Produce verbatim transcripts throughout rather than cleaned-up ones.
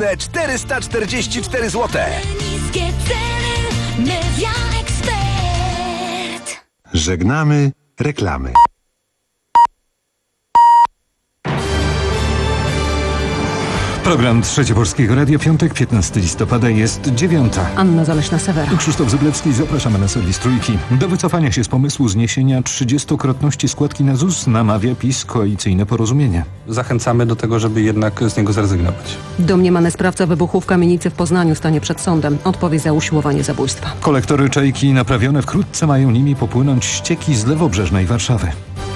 jedyne czterysta czterdzieści cztery złote. Niskie ceny Media Expert. Żegnamy reklamy. Program Trzecie Polskiego Radia, piątek, piętnastego listopada, jest dziewiąta. Anna Zaleśna-Sewera. Krzysztof Zyblewski, zapraszamy na serwis Trójki. Do wycofania się z pomysłu zniesienia trzydziestokrotności składki na ZUS namawia PiS koalicyjne porozumienie. Zachęcamy do tego, żeby jednak z niego zrezygnować. Domniemany sprawca wybuchu w kamienicy w Poznaniu stanie przed sądem. Odpowie za usiłowanie zabójstwa. Kolektory Czajki naprawione, wkrótce mają nimi popłynąć ścieki z lewobrzeżnej Warszawy.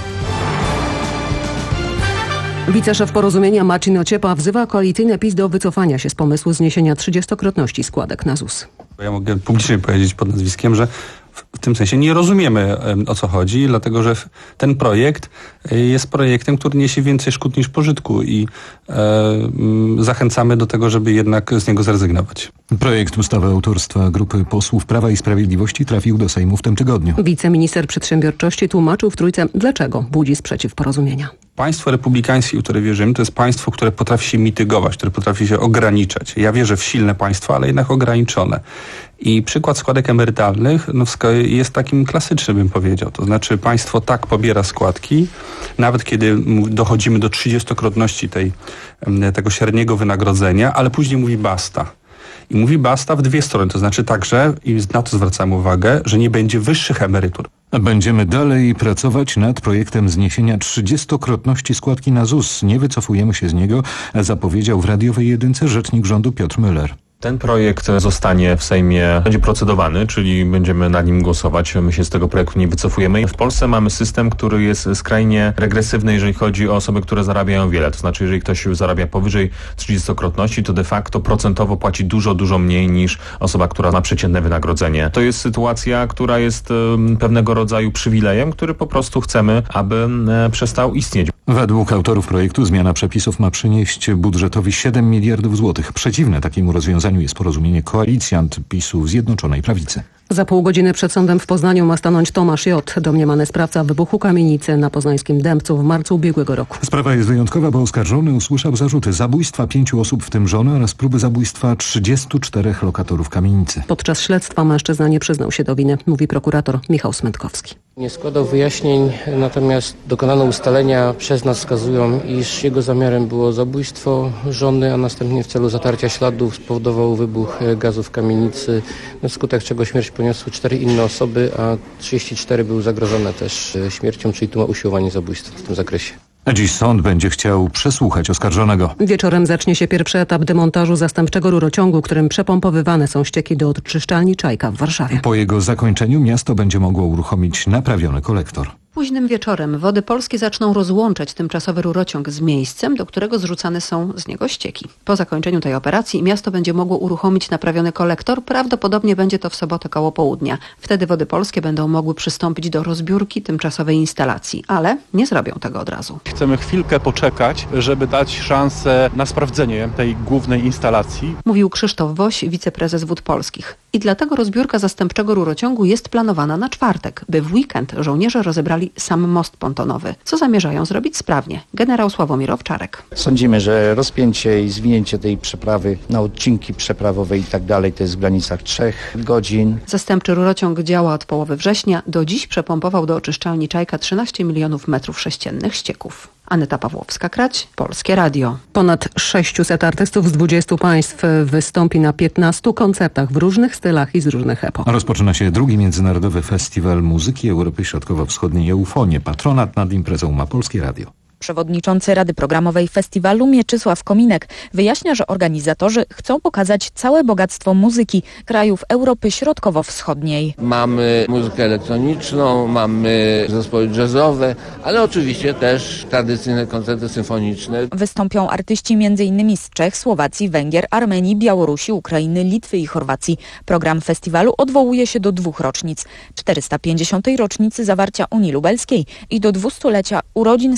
Wiceszef Porozumienia Marcin Ociepa wzywa koalicyjne PiS do wycofania się z pomysłu zniesienia trzydziestokrotności składek na ZUS. Ja mogę publicznie powiedzieć pod nazwiskiem, że w tym sensie nie rozumiemy, o co chodzi, dlatego że ten projekt jest projektem, który niesie więcej szkód niż pożytku i e, zachęcamy do tego, żeby jednak z niego zrezygnować. Projekt ustawy autorstwa grupy posłów Prawa i Sprawiedliwości trafił do Sejmu w tym tygodniu. Wiceminister przedsiębiorczości tłumaczył w Trójce, dlaczego budzi sprzeciw Porozumienia. Państwo republikańskie, w które wierzymy, to jest państwo, które potrafi się mitygować, które potrafi się ograniczać. Ja wierzę w silne państwo, ale jednak ograniczone. I przykład składek emerytalnych no, jest takim klasycznym, bym powiedział. To znaczy państwo tak pobiera składki, nawet kiedy dochodzimy do trzydziestokrotności tej, tego średniego wynagrodzenia, ale później mówi basta. I mówi basta w dwie strony, to znaczy także, i na to zwracamy uwagę, że nie będzie wyższych emerytur. Będziemy dalej pracować nad projektem zniesienia trzydziestokrotności składki na ZUS. Nie wycofujemy się z niego, zapowiedział w radiowej jedynce rzecznik rządu Piotr Müller. Ten projekt zostanie w Sejmie, będzie procedowany, czyli będziemy nad nim głosować. My się z tego projektu nie wycofujemy. W Polsce mamy system, który jest skrajnie regresywny, jeżeli chodzi o osoby, które zarabiają wiele. To znaczy, jeżeli ktoś zarabia powyżej trzydziestokrotności, to de facto procentowo płaci dużo, dużo mniej niż osoba, która ma przeciętne wynagrodzenie. To jest sytuacja, która jest pewnego rodzaju przywilejem, który po prostu chcemy, aby przestał istnieć. Według autorów projektu zmiana przepisów ma przynieść budżetowi siedem miliardów złotych. Przeciwne takiemu rozwiązaniu jest porozumienie koalicjant PiSu Zjednoczonej Prawicy. Za pół godziny przed sądem w Poznaniu ma stanąć Tomasz J., domniemany sprawca wybuchu kamienicy na poznańskim Dębcu w marcu ubiegłego roku. Sprawa jest wyjątkowa, bo oskarżony usłyszał zarzuty zabójstwa pięciu osób, w tym żony, oraz próby zabójstwa trzydziestu czterech lokatorów kamienicy. Podczas śledztwa mężczyzna nie przyznał się do winy, mówi prokurator Michał Smętkowski. Nie składał wyjaśnień, natomiast dokonane ustalenia przez nas wskazują, iż jego zamiarem było zabójstwo żony, a następnie w celu zatarcia śladów spowodował wybuch gazu w kamienicy, wskutek czego śmierć poniosły cztery inne osoby, a trzydzieści cztery były zagrożone też śmiercią, czyli tu ma usiłowanie zabójstwa w tym zakresie. Dziś sąd będzie chciał przesłuchać oskarżonego. Wieczorem zacznie się pierwszy etap demontażu zastępczego rurociągu, którym przepompowywane są ścieki do odczyszczalni Czajka w Warszawie. Po jego zakończeniu miasto będzie mogło uruchomić naprawiony kolektor. Późnym wieczorem Wody Polskie zaczną rozłączać tymczasowy rurociąg z miejscem, do którego zrzucane są z niego ścieki. Po zakończeniu tej operacji miasto będzie mogło uruchomić naprawiony kolektor. Prawdopodobnie będzie to w sobotę koło południa. Wtedy Wody Polskie będą mogły przystąpić do rozbiórki tymczasowej instalacji, ale nie zrobią tego od razu. Chcemy chwilkę poczekać, żeby dać szansę na sprawdzenie tej głównej instalacji. Mówił Krzysztof Woś, wiceprezes Wód Polskich. I dlatego rozbiórka zastępczego rurociągu jest planowana na czwartek, by w weekend żołnierze rozebrali sam most pontonowy. Co zamierzają zrobić sprawnie? Generał Sławomir Owczarek. Sądzimy, że rozpięcie i zwinięcie tej przeprawy na odcinki przeprawowe i tak dalej to jest w granicach trzech godzin. Zastępczy rurociąg działa od połowy września. Do dziś przepompował do oczyszczalni Czajka trzynaście milionów metrów sześciennych ścieków. Aneta Pawłowska-Krać, Polskie Radio. Ponad sześciuset artystów z dwudziestu państw wystąpi na piętnastu koncertach w różnych stylach i z różnych epok. Rozpoczyna się drugi Międzynarodowy Festiwal Muzyki Europy Środkowo-Wschodniej EUFONIE. Patronat nad imprezą ma Polskie Radio. Przewodniczący Rady Programowej Festiwalu Mieczysław Kominek wyjaśnia, że organizatorzy chcą pokazać całe bogactwo muzyki krajów Europy Środkowo-Wschodniej. Mamy muzykę elektroniczną, mamy zespoły jazzowe, ale oczywiście też tradycyjne koncerty symfoniczne. Wystąpią artyści między innymi z Czech, Słowacji, Węgier, Armenii, Białorusi, Ukrainy, Litwy i Chorwacji. Program festiwalu odwołuje się do dwóch rocznic. czterysta pięćdziesiątej rocznicy zawarcia Unii Lubelskiej i do dwustulecia urodzin Stanisława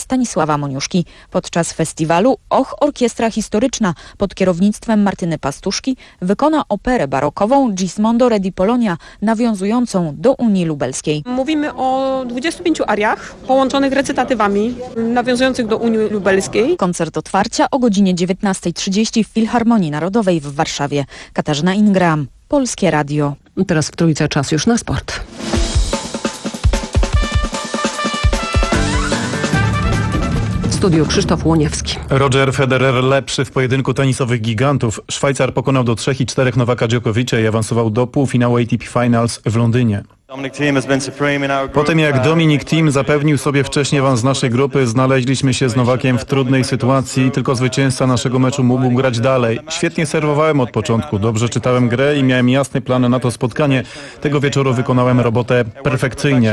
Jarosława Moniuszki. Podczas festiwalu Och Orkiestra Historyczna pod kierownictwem Martyny Pastuszki wykona operę barokową Gismondo Re di Polonia, nawiązującą do Unii Lubelskiej. Mówimy o dwudziestu pięciu ariach połączonych recytatywami nawiązujących do Unii Lubelskiej. Koncert otwarcia o godzinie dziewiętnasta trzydzieści w Filharmonii Narodowej w Warszawie. Katarzyna Ingram, Polskie Radio. Teraz w Trójce czas już na sport. W studiu Krzysztof Łoniewski. Roger Federer lepszy w pojedynku tenisowych gigantów. Szwajcar pokonał do trzech i czterech Nowaka Dżokowicza i awansował do półfinału A T P Finals w Londynie. Po tym jak Dominic Thiem zapewnił sobie wcześniej awans z naszej grupy, znaleźliśmy się z Nowakiem w trudnej sytuacji, tylko zwycięzca naszego meczu mógł grać dalej. Świetnie serwowałem od początku, dobrze czytałem grę i miałem jasny plan na to spotkanie. Tego wieczoru wykonałem robotę perfekcyjnie.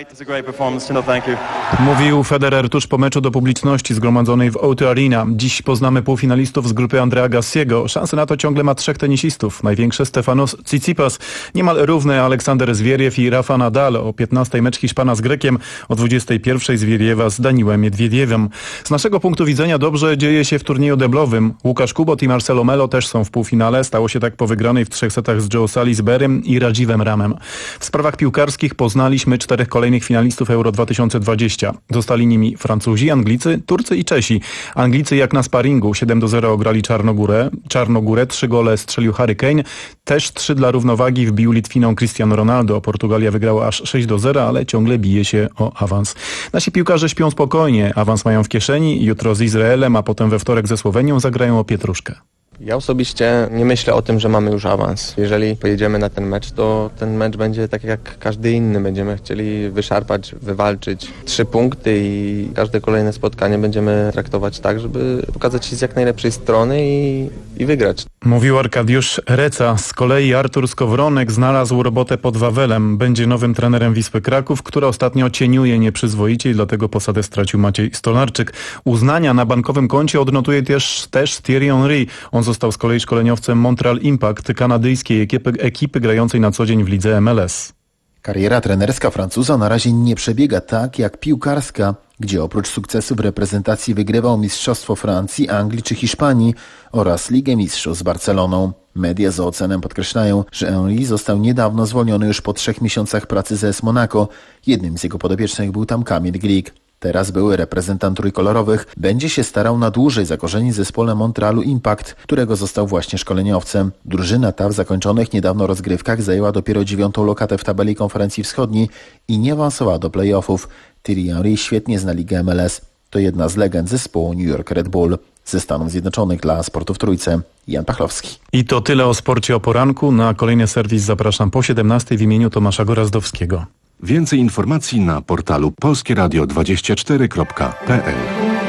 Mówił Federer tuż po meczu do publiczności zgromadzonej w O dwa Arena. Dziś poznamy półfinalistów z grupy Andrea Gassiego. Szanse na to ciągle ma trzech tenisistów. Największe Stefanos Tsitsipas, niemal równy Aleksander Zwieriew i Rafa Nadal. O piętnastej mecz Hiszpana z Grekiem, o dwudziestej pierwszej Zwieriewa z Daniłem Miedwiediewem. Z naszego punktu widzenia dobrze dzieje się w turnieju deblowym. Łukasz Kubot i Marcelo Melo też są w półfinale. Stało się tak po wygranej w trzech setach z Joe Salisburym i Radzivem Ramem. W sprawach piłkarskich poznaliśmy czterech kolejnych finalistów Euro dwa tysiące dwadzieścia. Zostali nimi Francuzi, Anglicy, Turcy i Czesi. Anglicy jak na sparingu siedem do zera ograli Czarnogórę. Czarnogórę trzy gole strzelił Harry Kane. Też trzy dla równowagi wbił Litwiną Cristiano Ronaldo. Portugalia wygrała aż sześć do zera, ale ciągle bije się o awans. Nasi piłkarze śpią spokojnie. Awans mają w kieszeni. Jutro z Izraelem, a potem we wtorek ze Słowenią zagrają o pietruszkę. Ja osobiście nie myślę o tym, że mamy już awans. Jeżeli pojedziemy na ten mecz, to ten mecz będzie tak jak każdy inny. Będziemy chcieli wyszarpać, wywalczyć trzy punkty i każde kolejne spotkanie będziemy traktować tak, żeby pokazać się z jak najlepszej strony i, i wygrać. Mówił Arkadiusz Reca. Z kolei Artur Skowronek znalazł robotę pod Wawelem. Będzie nowym trenerem Wisły Kraków, która ostatnio cieniuje nieprzyzwoicie i dlatego posadę stracił Maciej Stolarczyk. Uznania na bankowym koncie odnotuje też, też Thierry Henry. On został z kolei szkoleniowcem Montreal Impact, kanadyjskiej ekipy, ekipy grającej na co dzień w lidze M L S. Kariera trenerska Francuza na razie nie przebiega tak jak piłkarska, gdzie oprócz sukcesu w reprezentacji wygrywał Mistrzostwo Francji, Anglii czy Hiszpanii oraz Ligę Mistrzów z Barceloną. Media z ocenem podkreślają, że Henry został niedawno zwolniony już po trzech miesiącach pracy z A S Monaco. Jednym z jego podopiecznych był tam Kamil Glik. Teraz były reprezentant trójkolorowych będzie się starał na dłużej zakorzenić zespole Montrealu Impact, którego został właśnie szkoleniowcem. Drużyna ta w zakończonych niedawno rozgrywkach zajęła dopiero dziewiątą lokatę w tabeli Konferencji Wschodniej i nie awansowała do play-offów. Thierry Henry świetnie zna ligę M L S. To jedna z legend zespołu New York Red Bull. Ze Stanów Zjednoczonych dla Sportu w Trójce, Jan Pachlowski. I to tyle o sporcie o poranku. Na kolejny serwis zapraszam po siedemnastej w imieniu Tomasza Gorazdowskiego. Więcej informacji na portalu polskie radio dwadzieścia cztery kropka p l.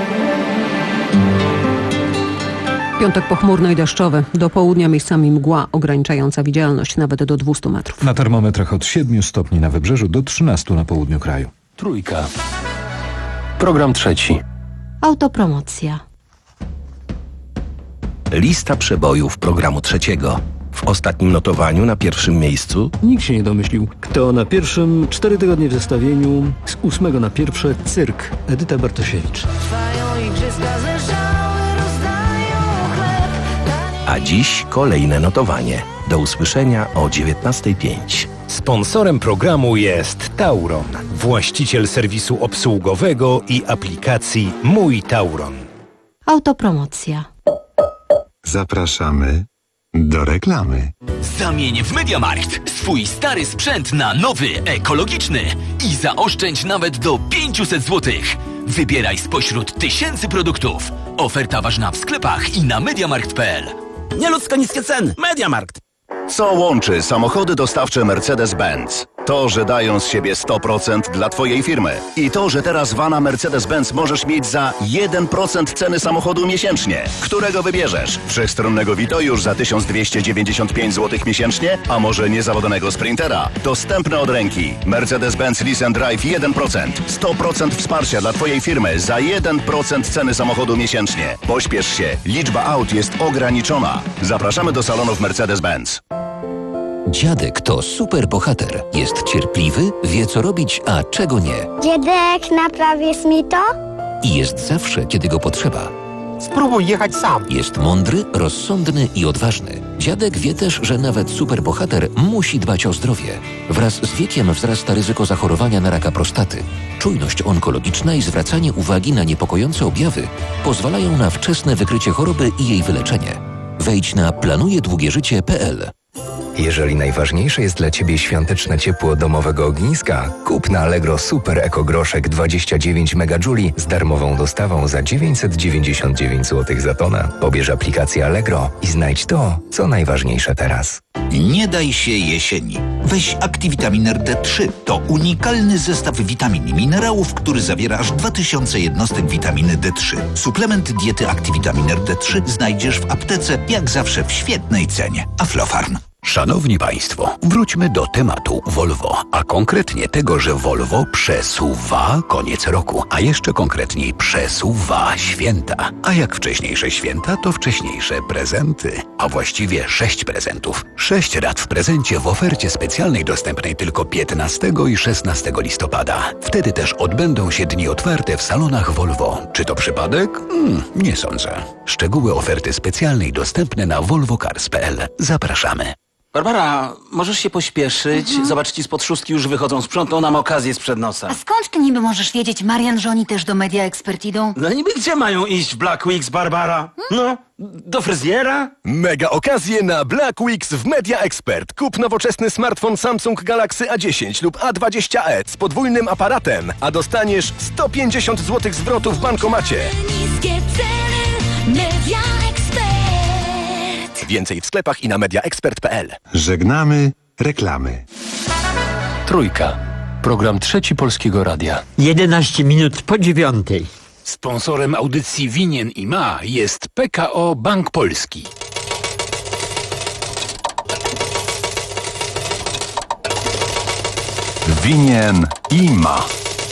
Piątek pochmurno i deszczowy. Do południa miejscami mgła ograniczająca widzialność nawet do dwieście metrów. Na termometrach od siedmiu stopni na wybrzeżu do trzynastu na południu kraju. Trójka. Program trzeci. Autopromocja. Lista przebojów programu trzeciego. W ostatnim notowaniu na pierwszym miejscu nikt się nie domyślił, kto na pierwszym cztery tygodnie w zestawieniu z ósmego na pierwsze Cyrk, Edyta Bartosiewicz. A dziś kolejne notowanie. Do usłyszenia o dziewiętnastej pięć. Sponsorem programu jest Tauron, właściciel serwisu obsługowego i aplikacji Mój Tauron. Autopromocja. Zapraszamy do reklamy. Zamień w MediaMarkt swój stary sprzęt na nowy, ekologiczny i zaoszczędź nawet do pięćset złotych. Wybieraj spośród tysięcy produktów. Oferta ważna w sklepach i na mediamarkt kropka p l. Nieludzko niskie ceny. MediaMarkt. Co łączy samochody dostawcze Mercedes-Benz? To, że dają z siebie sto procent dla Twojej firmy. I to, że teraz vana Mercedes-Benz możesz mieć za jeden procent ceny samochodu miesięcznie. Którego wybierzesz? Wszechstronnego Vito już za tysiąc dwieście dziewięćdziesiąt pięć złotych miesięcznie? A może niezawodnego Sprintera? Dostępne od ręki. Mercedes-Benz Lease and Drive jeden procent. sto procent wsparcia dla Twojej firmy za jeden procent ceny samochodu miesięcznie. Pośpiesz się. Liczba aut jest ograniczona. Zapraszamy do salonów Mercedes-Benz. Dziadek to super bohater. Jest cierpliwy, wie co robić, a czego nie. Dziadek, naprawisz mi to? i jest zawsze, kiedy go potrzeba. Spróbuj jechać sam. Jest mądry, rozsądny i odważny. Dziadek wie też, że nawet superbohater musi dbać o zdrowie. Wraz z wiekiem wzrasta ryzyko zachorowania na raka prostaty. Czujność onkologiczna i zwracanie uwagi na niepokojące objawy pozwalają na wczesne wykrycie choroby i jej wyleczenie. Wejdź na planuje długie życie kropka p l. Jeżeli najważniejsze jest dla Ciebie świąteczne ciepło domowego ogniska, kup na Allegro Super Eko Groszek dwadzieścia dziewięć megajuli z darmową dostawą za dziewięćset dziewięćdziesiąt dziewięć złotych za tonę. Pobierz aplikację Allegro i znajdź to, co najważniejsze teraz. Nie daj się jesieni. Weź Activitamin D trzy. To unikalny zestaw witamin i minerałów, który zawiera aż dwa tysiące jednostek witaminy D trzy. Suplement diety Activitamin D trzy znajdziesz w aptece, jak zawsze w świetnej cenie. Aflofarm. Szanowni Państwo, wróćmy do tematu Volvo, a konkretnie tego, że Volvo przesuwa koniec roku, a jeszcze konkretniej przesuwa święta. A jak wcześniejsze święta, to wcześniejsze prezenty, a właściwie sześć prezentów. Sześć rat w prezencie w ofercie specjalnej dostępnej tylko piętnastego i szesnastego listopada. Wtedy też odbędą się dni otwarte w salonach Volvo. Czy to przypadek? Hmm, nie sądzę. Szczegóły oferty specjalnej dostępne na volvo cars kropka p l. Zapraszamy. Barbara, możesz się pośpieszyć? Mhm. Zobacz, ci spod szóstki już wychodzą. Sprzątną nam okazję sprzed nosa. A skąd ty niby możesz wiedzieć, Marian, że oni też do Media Expert idą? No niby gdzie mają iść w Black Weeks, Barbara? No, do fryzjera? Mega okazje na Black Weeks w Media Expert. Kup nowoczesny smartfon Samsung Galaxy A dziesięć lub A dwadzieścia e z podwójnym aparatem, a dostaniesz sto pięćdziesiąt złotych zwrotu w bankomacie. Niskie ceny, Media Expert. Więcej w sklepach i na media expert kropka p l. Żegnamy reklamy. Trójka. Program Trzeci Polskiego Radia. jedenaście minut po dziewiątej. Sponsorem audycji Winien i Ma jest P K O Bank Polski. Winien i Ma.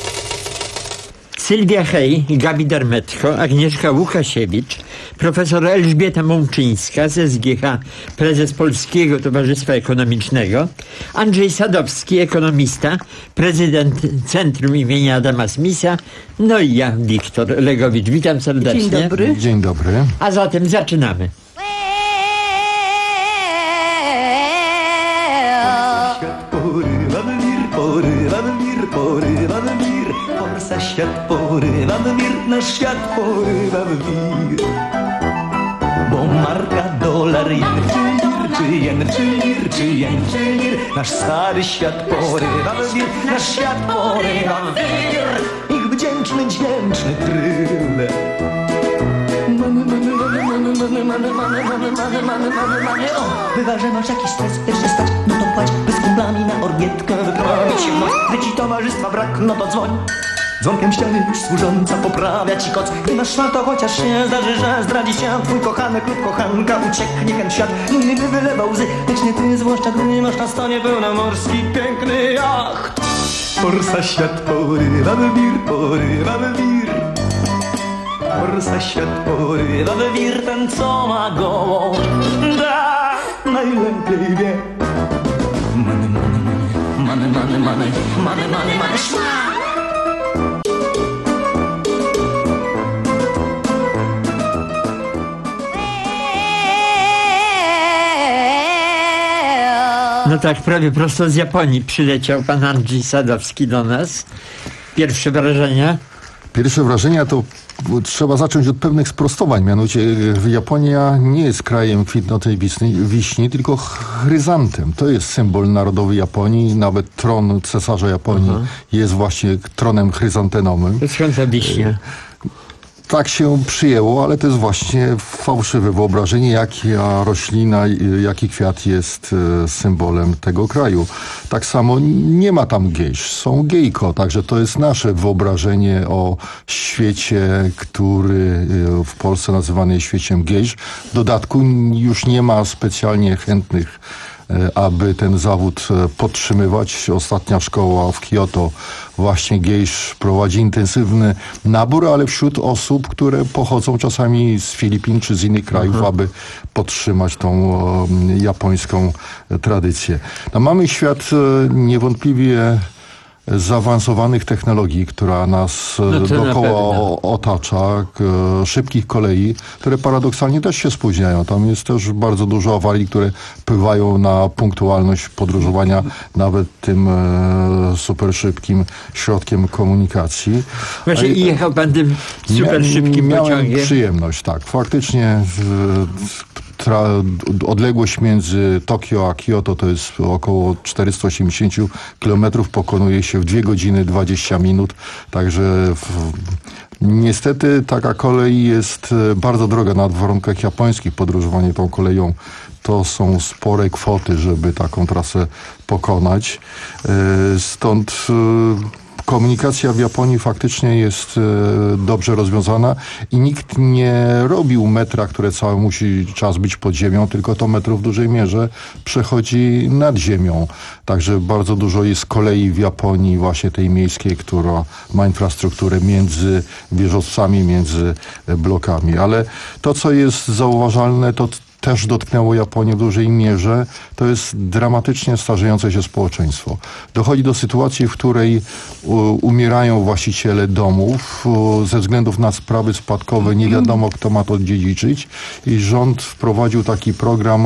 Sylwia Hej, Gabi Darmetko, Agnieszka Łukasiewicz, profesor Elżbieta Mączyńska z S G H, prezes Polskiego Towarzystwa Ekonomicznego, Andrzej Sadowski, ekonomista, prezydent Centrum imienia Adama Smitha, no i ja, Wiktor Legowicz. Witam serdecznie. Dzień dobry. Dzień dobry. A zatem zaczynamy. Forsa świat porywa w wir, nasz świat porywa w wir. Bo marka, dolar, jen, czy jen, czy lir, czy jen, czy lir. Nasz stary świat porywa w wir, nasz świat porywa w wir. Ich wdzięczny, dźwięczny tryl. Mamy, mamy, mamy, mamy, mamy, mamy, mamy, mamy, mamy, mamy, mamy, mamy. O, bywa, że masz jakiś stres, chcesz się stać, no to płać. By z kumplami na orgietkę wyprowadzić się w noc. Gdy ci towarzystwa brak, no to dzwoń. Dzwonkiem ściany już służąca poprawia ci koc. Gdy masz szmal, to chociaż się zdarzy, że zdradzi się twój kochanek lub kochanka. Ucieknie ten świat, inny by wylewał łzy, lecz nie ty, zwłaszcza gdy masz na stonie pełnomorski piękny jacht. Forsa świat porywa w wir, porywa w wir. Forsa świat porywa w wir, ten co ma gołą da najlepiej wie. Money, money, money, money, money, money, money, money, money, szma! No tak, prawie prosto z Japonii przyleciał pan Andrzej Sadowski do nas. Pierwsze wrażenia? Pierwsze wrażenia to trzeba zacząć od pewnych sprostowań. Mianowicie Japonia nie jest krajem kwitnącej wiśni, wiśni, tylko chryzantem. To jest symbol narodowy Japonii. Nawet tron cesarza Japonii Aha. jest właśnie tronem chryzantemowym. To skąd ta wiśnia? Tak się przyjęło, ale to jest właśnie fałszywe wyobrażenie, jaka roślina, jaki kwiat jest symbolem tego kraju. Tak samo nie ma tam gejsz, są gejko, także to jest nasze wyobrażenie o świecie, który w Polsce nazywany jest świeciem gejsz. W dodatku już nie ma specjalnie chętnych, aby ten zawód podtrzymywać. Ostatnia szkoła w Kyoto właśnie gejsz prowadzi intensywny nabór, ale wśród osób, które pochodzą czasami z Filipin czy z innych krajów, Aha. aby podtrzymać tą e, japońską tradycję. No, mamy świat e, niewątpliwie zaawansowanych technologii, która nas No to na dookoła pewno. o- otacza, k- szybkich kolei, które paradoksalnie też się spóźniają. Tam jest też bardzo dużo awarii, które wpływają na punktualność podróżowania nawet tym e, super szybkim środkiem komunikacji. Właśnie A- i jechał pan tym super Mia- szybkim miałem pociągiem. przyjemność, tak. Faktycznie e, tra- odległość między Tokio a Kyoto to jest około czterysta osiemdziesiąt kilometrów, pokonuje się w dwie godziny dwadzieścia minut, także w, niestety taka kolej jest e, bardzo droga na w warunkach japońskich. Podróżowanie tą koleją to są spore kwoty, żeby taką trasę pokonać. E, Stąd e, komunikacja w Japonii faktycznie jest e, dobrze rozwiązana i nikt nie robił metra, które cały musi czas być pod ziemią, tylko to metro w dużej mierze przechodzi nad ziemią. Także bardzo dużo jest kolei w Japonii, właśnie tej miejskiej, która ma infrastrukturę między wieżowcami, między e, blokami. Ale to, co jest zauważalne, to też dotknęło Japonię w dużej mierze, to jest dramatycznie starzejące się społeczeństwo. Dochodzi do sytuacji, w której u, umierają właściciele domów u, ze względów na sprawy spadkowe, nie wiadomo kto ma to dziedziczyć i rząd wprowadził taki program,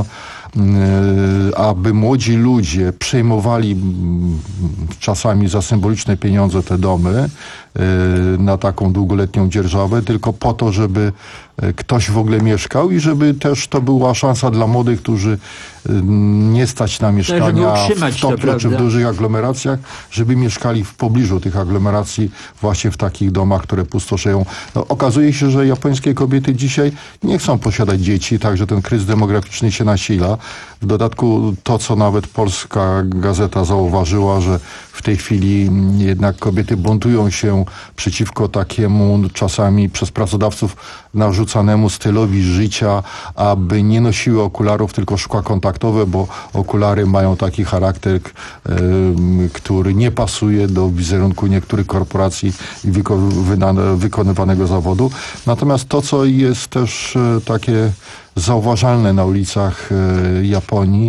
y, aby młodzi ludzie przejmowali mm, czasami za symboliczne pieniądze te domy y, na taką długoletnią dzierżawę, tylko po to, żeby y, ktoś w ogóle mieszkał i żeby też to była szansa dla młodych, którzy y, nie stać na mieszkania utrzymać w to, Tokio czy w prawda? dużych aglomeracjach, żeby mieszkali w pobliżu tych aglomeracji, właśnie w takich domach, które pustoszeją. No, okazuje się, że japońskie kobiety dzisiaj nie chcą posiadać dzieci, także ten kryzys demograficzny się nasila. W dodatku to, co nawet polska gazeta zauważyła, że w tej chwili jednak kobiety buntują się przeciwko takiemu czasami przez pracodawców narzucanemu stylowi życia, aby nie nosiły okularów, tylko szkła kontaktowe, bo okulary mają taki charakter, y, który nie pasuje do wizerunku niektórych korporacji i wyko- wyna- wykonywanego zawodu. Natomiast to, co jest też y, takie zauważalne na ulicach y, Japonii,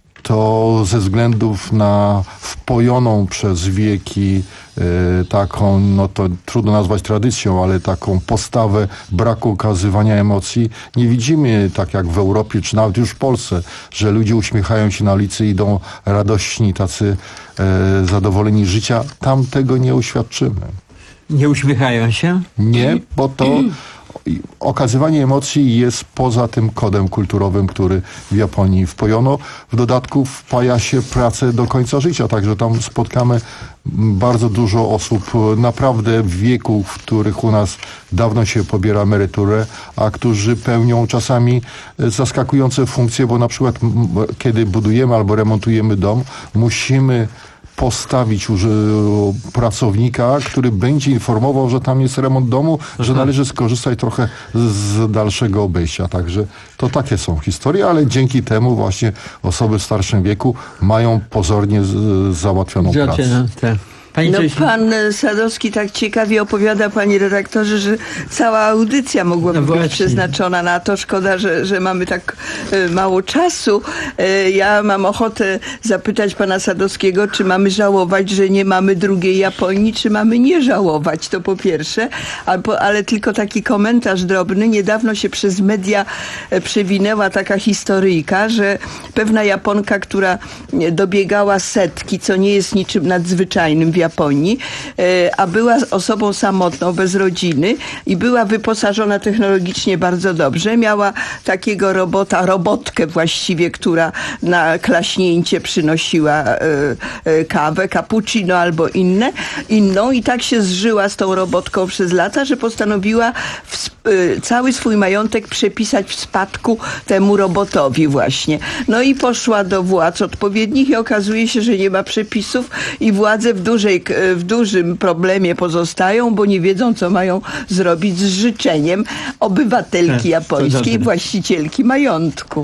to ze względów na wpojoną przez wieki y, taką, no to trudno nazwać tradycją, ale taką postawę braku okazywania emocji, nie widzimy tak jak w Europie, czy nawet już w Polsce, że ludzie uśmiechają się na ulicy, idą radośni, tacy y, zadowoleni życia. Tam tego nie uświadczymy. Nie uśmiechają się? Nie, bo to okazywanie emocji jest poza tym kodem kulturowym, który w Japonii wpojono. W dodatku wpaja się pracę do końca życia, także tam spotkamy bardzo dużo osób naprawdę w wieku, w których u nas dawno się pobiera emeryturę, a którzy pełnią czasami zaskakujące funkcje, bo na przykład m, kiedy budujemy albo remontujemy dom, musimy postawić już pracownika, który będzie informował, że tam jest remont domu, że należy skorzystać trochę z dalszego obejścia. Także to takie są historie, ale dzięki temu właśnie osoby w starszym wieku mają pozornie z, załatwioną pracę. Pani no coś... pan Sadowski tak ciekawie opowiada, panie redaktorze, że cała audycja mogłaby No być przeznaczona na to. Szkoda, że, że mamy tak e, mało czasu. E, ja mam ochotę zapytać pana Sadowskiego, czy mamy żałować, że nie mamy drugiej Japonii, czy mamy nie żałować, to po pierwsze. Albo, ale tylko taki komentarz drobny. Niedawno się przez media e, przewinęła taka historyjka, że pewna Japonka, która dobiegała setki, co nie jest niczym nadzwyczajnym w Japonii, a była osobą samotną, bez rodziny i była wyposażona technologicznie bardzo dobrze. Miała takiego robota, robotkę właściwie, która na klaśnięcie przynosiła kawę, cappuccino albo inne, inną i tak się zżyła z tą robotką przez lata, że postanowiła w, cały swój majątek przepisać w spadku temu robotowi właśnie. No i poszła do władz odpowiednich i okazuje się, że nie ma przepisów i władze w dużej w dużym problemie pozostają, bo nie wiedzą, co mają zrobić z życzeniem obywatelki japońskiej, właścicielki majątku.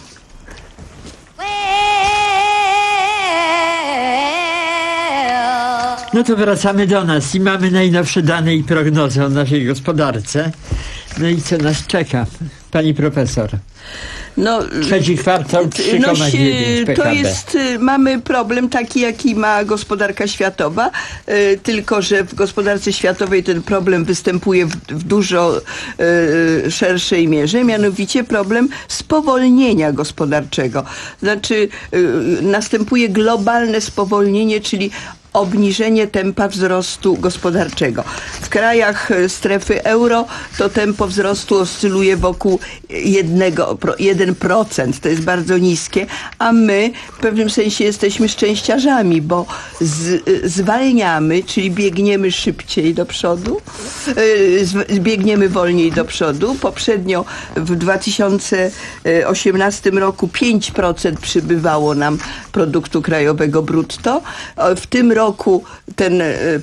No to wracamy do nas i mamy najnowsze dane i prognozy o naszej gospodarce. No i co nas czeka, pani profesor? No, trzeci kwartał trzy przecinek dziewięć P K B. To jest, mamy problem taki, jaki ma gospodarka światowa, y, tylko że w gospodarce światowej ten problem występuje w, w dużo y, szerszej mierze, mianowicie problem spowolnienia gospodarczego. Znaczy y, następuje globalne spowolnienie, czyli obniżenie tempa wzrostu gospodarczego. W krajach strefy euro to tempo wzrostu oscyluje wokół jeden procent. To jest bardzo niskie, a my w pewnym sensie jesteśmy szczęściarzami, bo z, zwalniamy, czyli biegniemy szybciej do przodu, z, biegniemy wolniej do przodu. Poprzednio w dwa tysiące osiemnastym roku pięć procent przybywało nam produktu krajowego brutto. W tym roku roku ten,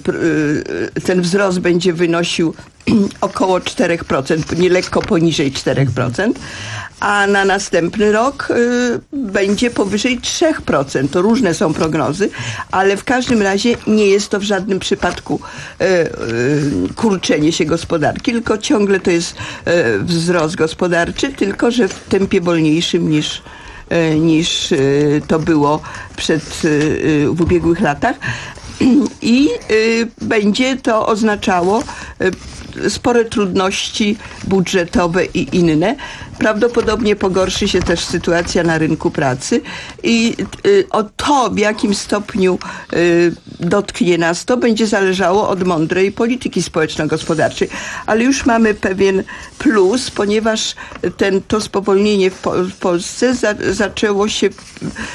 ten wzrost będzie wynosił około cztery procent, nie lekko poniżej cztery procent, a na następny rok y, będzie powyżej trzy procent. To różne są prognozy, ale w każdym razie nie jest to w żadnym przypadku y, y, kurczenie się gospodarki, tylko ciągle to jest y, wzrost gospodarczy, tylko że w tempie wolniejszym niż niż to było przed, w ubiegłych latach. I będzie to oznaczało spore trudności budżetowe i inne. Prawdopodobnie pogorszy się też sytuacja na rynku pracy i y, o to, w jakim stopniu y, dotknie nas to, będzie zależało od mądrej polityki społeczno-gospodarczej. Ale już mamy pewien plus, ponieważ ten, to spowolnienie w, po, w Polsce za, zaczęło się w,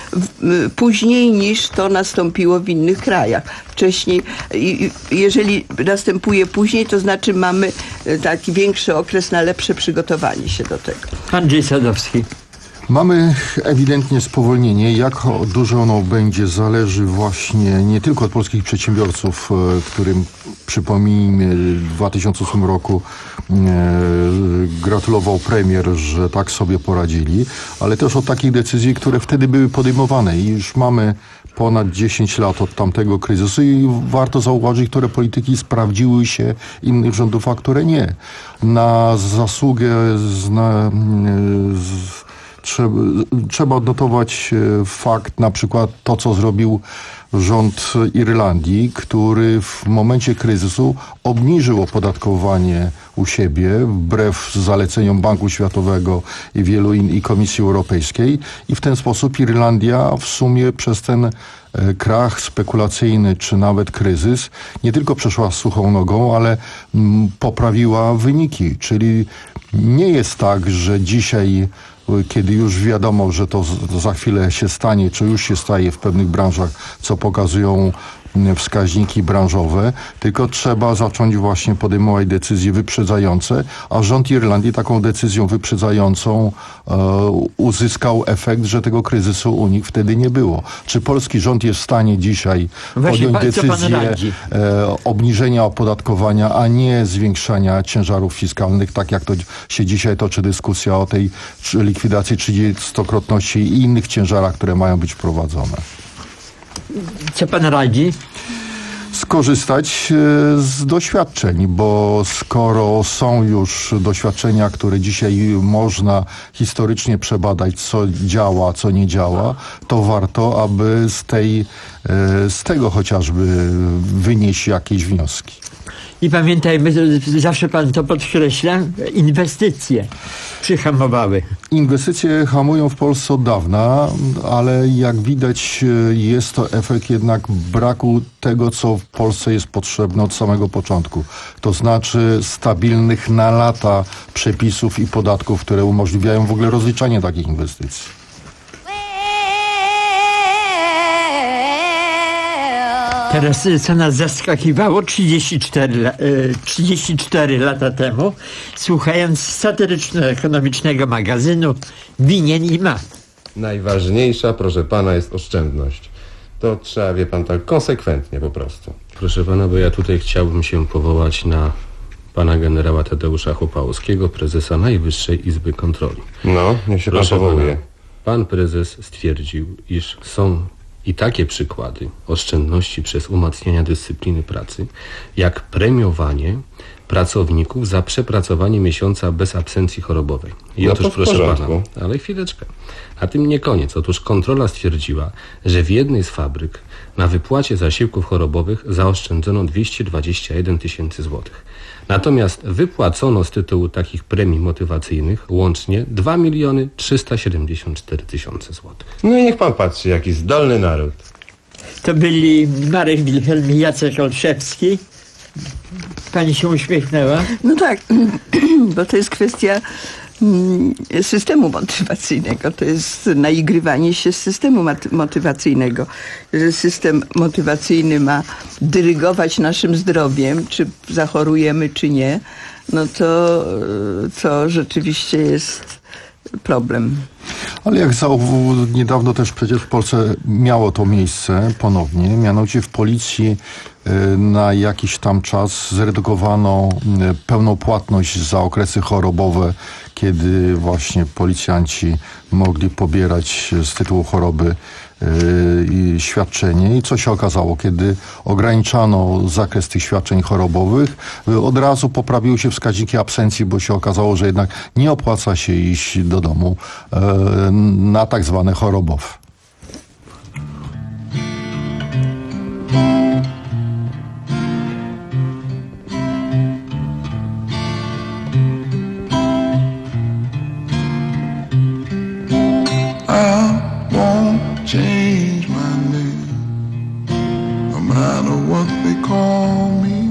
w, później niż to nastąpiło w innych krajach. Wcześniej, i, jeżeli następuje później, to znaczy mamy taki większy okres na lepsze przygotowanie się do tego. Andrzej Sadowski. Mamy ewidentnie spowolnienie. Jak dużo ono będzie, zależy właśnie nie tylko od polskich przedsiębiorców, którym, przypomnijmy, w dwa tysiące ósmym roku e, gratulował premier, że tak sobie poradzili, ale też od takich decyzji, które wtedy były podejmowane i już mamy ponad dziesięć lat od tamtego kryzysu i warto zauważyć, które polityki sprawdziły się innych rządów, a które nie. Na zasługę zna, z, trzeba, trzeba odnotować fakt, na przykład to, co zrobił rząd Irlandii, który w momencie kryzysu obniżył opodatkowanie u siebie wbrew zaleceniom Banku Światowego i wielu in, i Komisji Europejskiej i w ten sposób Irlandia w sumie przez ten krach spekulacyjny czy nawet kryzys nie tylko przeszła suchą nogą, ale m, poprawiła wyniki. Czyli nie jest tak, że dzisiaj, kiedy już wiadomo, że to z, za chwilę się stanie, czy już się staje w pewnych branżach, co pokazują wskaźniki branżowe, tylko trzeba zacząć właśnie podejmować decyzje wyprzedzające, a rząd Irlandii taką decyzją wyprzedzającą e, uzyskał efekt, że tego kryzysu u nich wtedy nie było. Czy polski rząd jest w stanie dzisiaj Właśnie, podjąć pan, decyzję e, obniżenia opodatkowania, a nie zwiększania ciężarów fiskalnych, tak jak to się dzisiaj toczy dyskusja o tej likwidacji trzydziestokrotności i innych ciężarach, które mają być wprowadzone? Co pan radzi? Skorzystać z doświadczeń, bo skoro są już doświadczenia, które dzisiaj można historycznie przebadać, co działa, co nie działa, to warto, aby z tej, z tego chociażby wynieść jakieś wnioski. I pamiętajmy, zawsze pan to podkreśla, inwestycje przyhamowały. Inwestycje hamują w Polsce od dawna, ale jak widać jest to efekt jednak braku tego, co w Polsce jest potrzebne od samego początku. To znaczy stabilnych na lata przepisów i podatków, które umożliwiają w ogóle rozliczanie takich inwestycji. Teraz, co nas zaskakiwało trzydzieści cztery, trzydzieści cztery lata temu, słuchając satyryczno-ekonomicznego magazynu Winien i Ma. Najważniejsza, proszę pana, jest oszczędność. To trzeba, wie pan, tak konsekwentnie po prostu. Proszę pana, bo ja tutaj chciałbym się powołać na pana generała Tadeusza Chopałowskiego, prezesa Najwyższej Izby Kontroli. No, niech się proszę pan powołuje. Pana, pan prezes stwierdził, iż są i takie przykłady oszczędności przez umacniania dyscypliny pracy, jak premiowanie pracowników za przepracowanie miesiąca bez absencji chorobowej. I No otóż, to w proszę porządku. pana, ale chwileczkę. A tym nie koniec. Otóż kontrola stwierdziła, że w jednej z fabryk na wypłacie zasiłków chorobowych zaoszczędzono dwieście dwadzieścia jeden tysięcy złotych. Natomiast wypłacono z tytułu takich premii motywacyjnych łącznie dwa miliony trzysta siedemdziesiąt cztery tysiące złotych. No i niech pan patrzy, jaki zdolny naród. To byli Marek Wilhelm i Jacek Olszewski. Pani się uśmiechnęła? No tak, bo to jest kwestia mm, systemu motywacyjnego. To jest naigrywanie się z systemu mat- motywacyjnego. Że system motywacyjny ma dyrygować naszym zdrowiem, czy zachorujemy, czy nie, no to, to rzeczywiście jest problem. Ale jak zauważył, niedawno też przecież w Polsce miało to miejsce ponownie, mianowicie w policji na jakiś tam czas zredukowano pełną płatność za okresy chorobowe, kiedy właśnie policjanci mogli pobierać z tytułu choroby i świadczenie. I co się okazało? Kiedy ograniczano zakres tych świadczeń chorobowych, od razu poprawiły się wskaźniki absencji, bo się okazało, że jednak nie opłaca się iść do domu na tak zwane chorobowe. Change my name, no matter what they call me.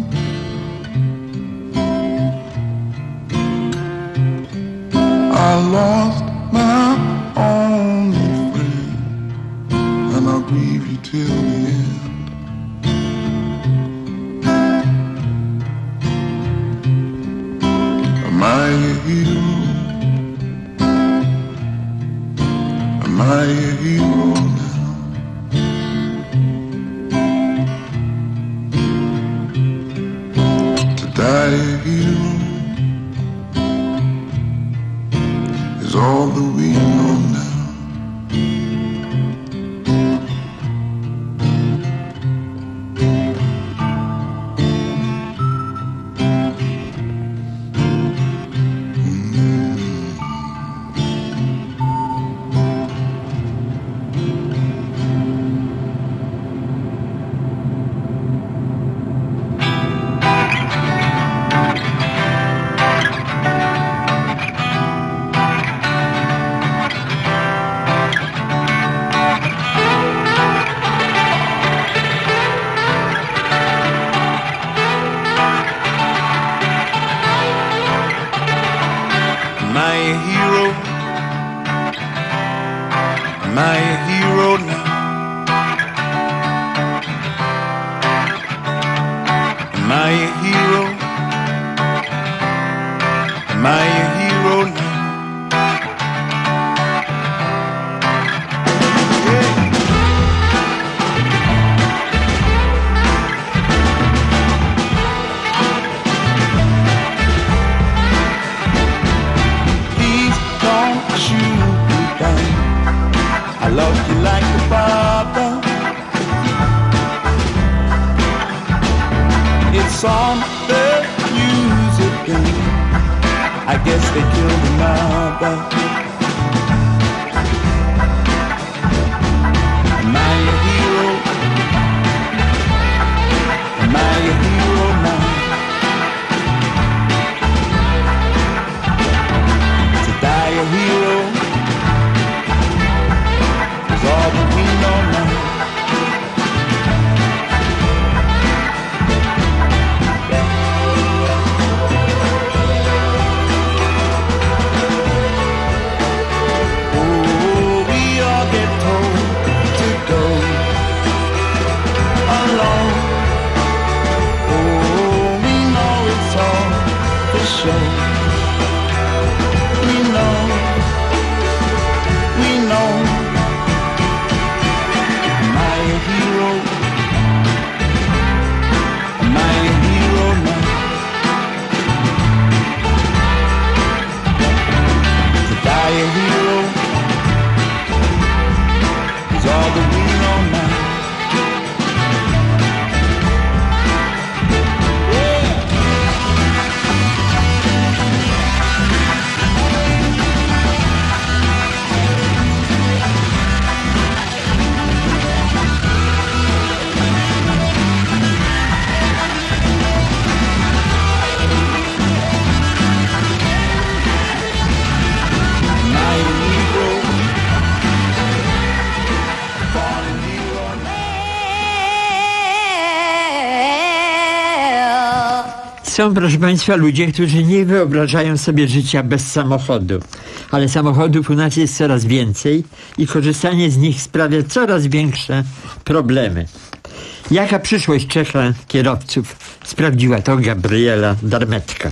I lost my only friend, and I'll grieve you till the end. Am I a hero? Am I a hero? Die a hero is all that we know now. Są, proszę Państwa, ludzie, którzy nie wyobrażają sobie życia bez samochodu. Ale samochodów u nas jest coraz więcej i korzystanie z nich sprawia coraz większe problemy. Jaka przyszłość czeka kierowców? Sprawdziła to Gabriela Darmetka.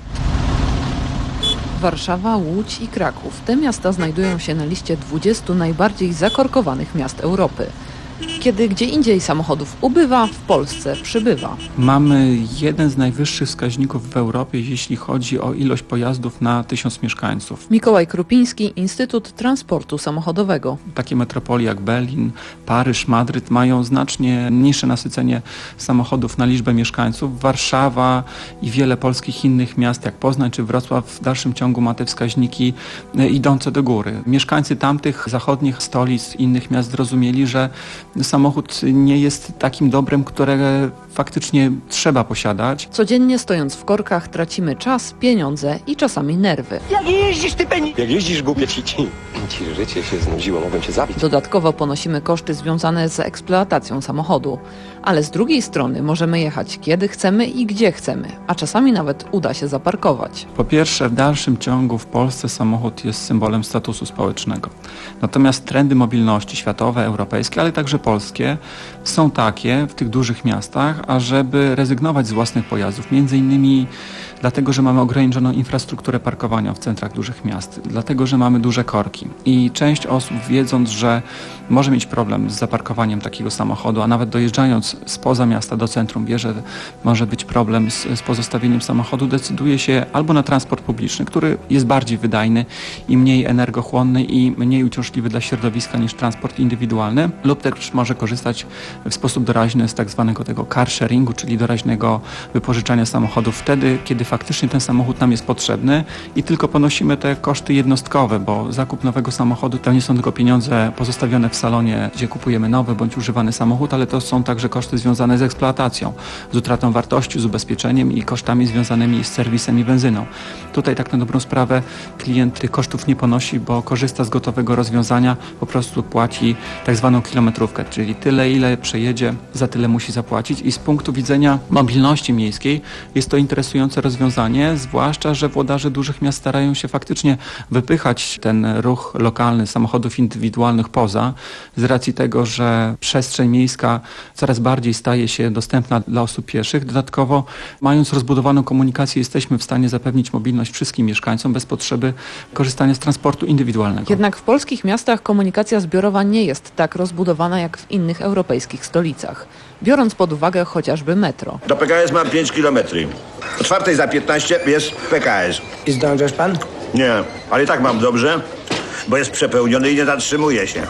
Warszawa, Łódź i Kraków. Te miasta znajdują się na liście dwudziestu najbardziej zakorkowanych miast Europy. Kiedy gdzie indziej samochodów ubywa, w Polsce przybywa. Mamy jeden z najwyższych wskaźników w Europie, jeśli chodzi o ilość pojazdów na tysiąc mieszkańców. Mikołaj Krupiński, Instytut Transportu Samochodowego. Takie metropolie jak Berlin, Paryż, Madryt mają znacznie mniejsze nasycenie samochodów na liczbę mieszkańców. Warszawa i wiele polskich innych miast jak Poznań czy Wrocław w dalszym ciągu ma te wskaźniki idące do góry. Mieszkańcy tamtych zachodnich stolic, innych miast zrozumieli, że samochód nie jest takim dobrem, które faktycznie trzeba posiadać. Codziennie stojąc w korkach tracimy czas, pieniądze i czasami nerwy. Jak jeździsz, ty peni? Jak jeździsz, głupie ci, ci, ci życie się znudziło, mogłem cię zabić. Dodatkowo ponosimy koszty związane z eksploatacją samochodu. Ale z drugiej strony możemy jechać kiedy chcemy i gdzie chcemy, a czasami nawet uda się zaparkować. Po pierwsze, w dalszym ciągu w Polsce samochód jest symbolem statusu społecznego. Natomiast trendy mobilności światowe, europejskie, ale także polskie są takie w tych dużych miastach, ażeby rezygnować z własnych pojazdów, między innymi dlatego, że mamy ograniczoną infrastrukturę parkowania w centrach dużych miast, dlatego, że mamy duże korki. I część osób, wiedząc, że może mieć problem z zaparkowaniem takiego samochodu, a nawet dojeżdżając spoza miasta do centrum, wie, że może być problem z, z pozostawieniem samochodu, decyduje się albo na transport publiczny, który jest bardziej wydajny i mniej energochłonny i mniej uciążliwy dla środowiska niż transport indywidualny, lub też może korzystać w sposób doraźny z tak zwanego tego car sharingu, czyli doraźnego wypożyczania samochodów wtedy, kiedy faktycznie ten samochód nam jest potrzebny i tylko ponosimy te koszty jednostkowe, bo zakup nowego samochodu to nie są tylko pieniądze pozostawione w salonie, gdzie kupujemy nowy bądź używany samochód, ale to są także koszty związane z eksploatacją, z utratą wartości, z ubezpieczeniem i kosztami związanymi z serwisem i benzyną. Tutaj tak na dobrą sprawę klient tych kosztów nie ponosi, bo korzysta z gotowego rozwiązania, po prostu płaci tak zwaną kilometrówkę, czyli tyle, ile przejedzie, za tyle musi zapłacić i z punktu widzenia mobilności miejskiej jest to interesujące rozwiązanie, zwłaszcza, że włodarze dużych miast starają się faktycznie wypychać ten ruch lokalny samochodów indywidualnych poza, z racji tego, że przestrzeń miejska coraz bardziej staje się dostępna dla osób pieszych. Dodatkowo, mając rozbudowaną komunikację, jesteśmy w stanie zapewnić mobilność wszystkim mieszkańcom bez potrzeby korzystania z transportu indywidualnego. Jednak w polskich miastach komunikacja zbiorowa nie jest tak rozbudowana jak w innych europejskich stolicach. Biorąc pod uwagę chociażby metro. Do P K S mam pięć kilometrów. O czwartej za piętnaście jest P K S. I zdążysz pan? Nie, ale i tak mam dobrze, bo jest przepełniony i nie zatrzymuje się.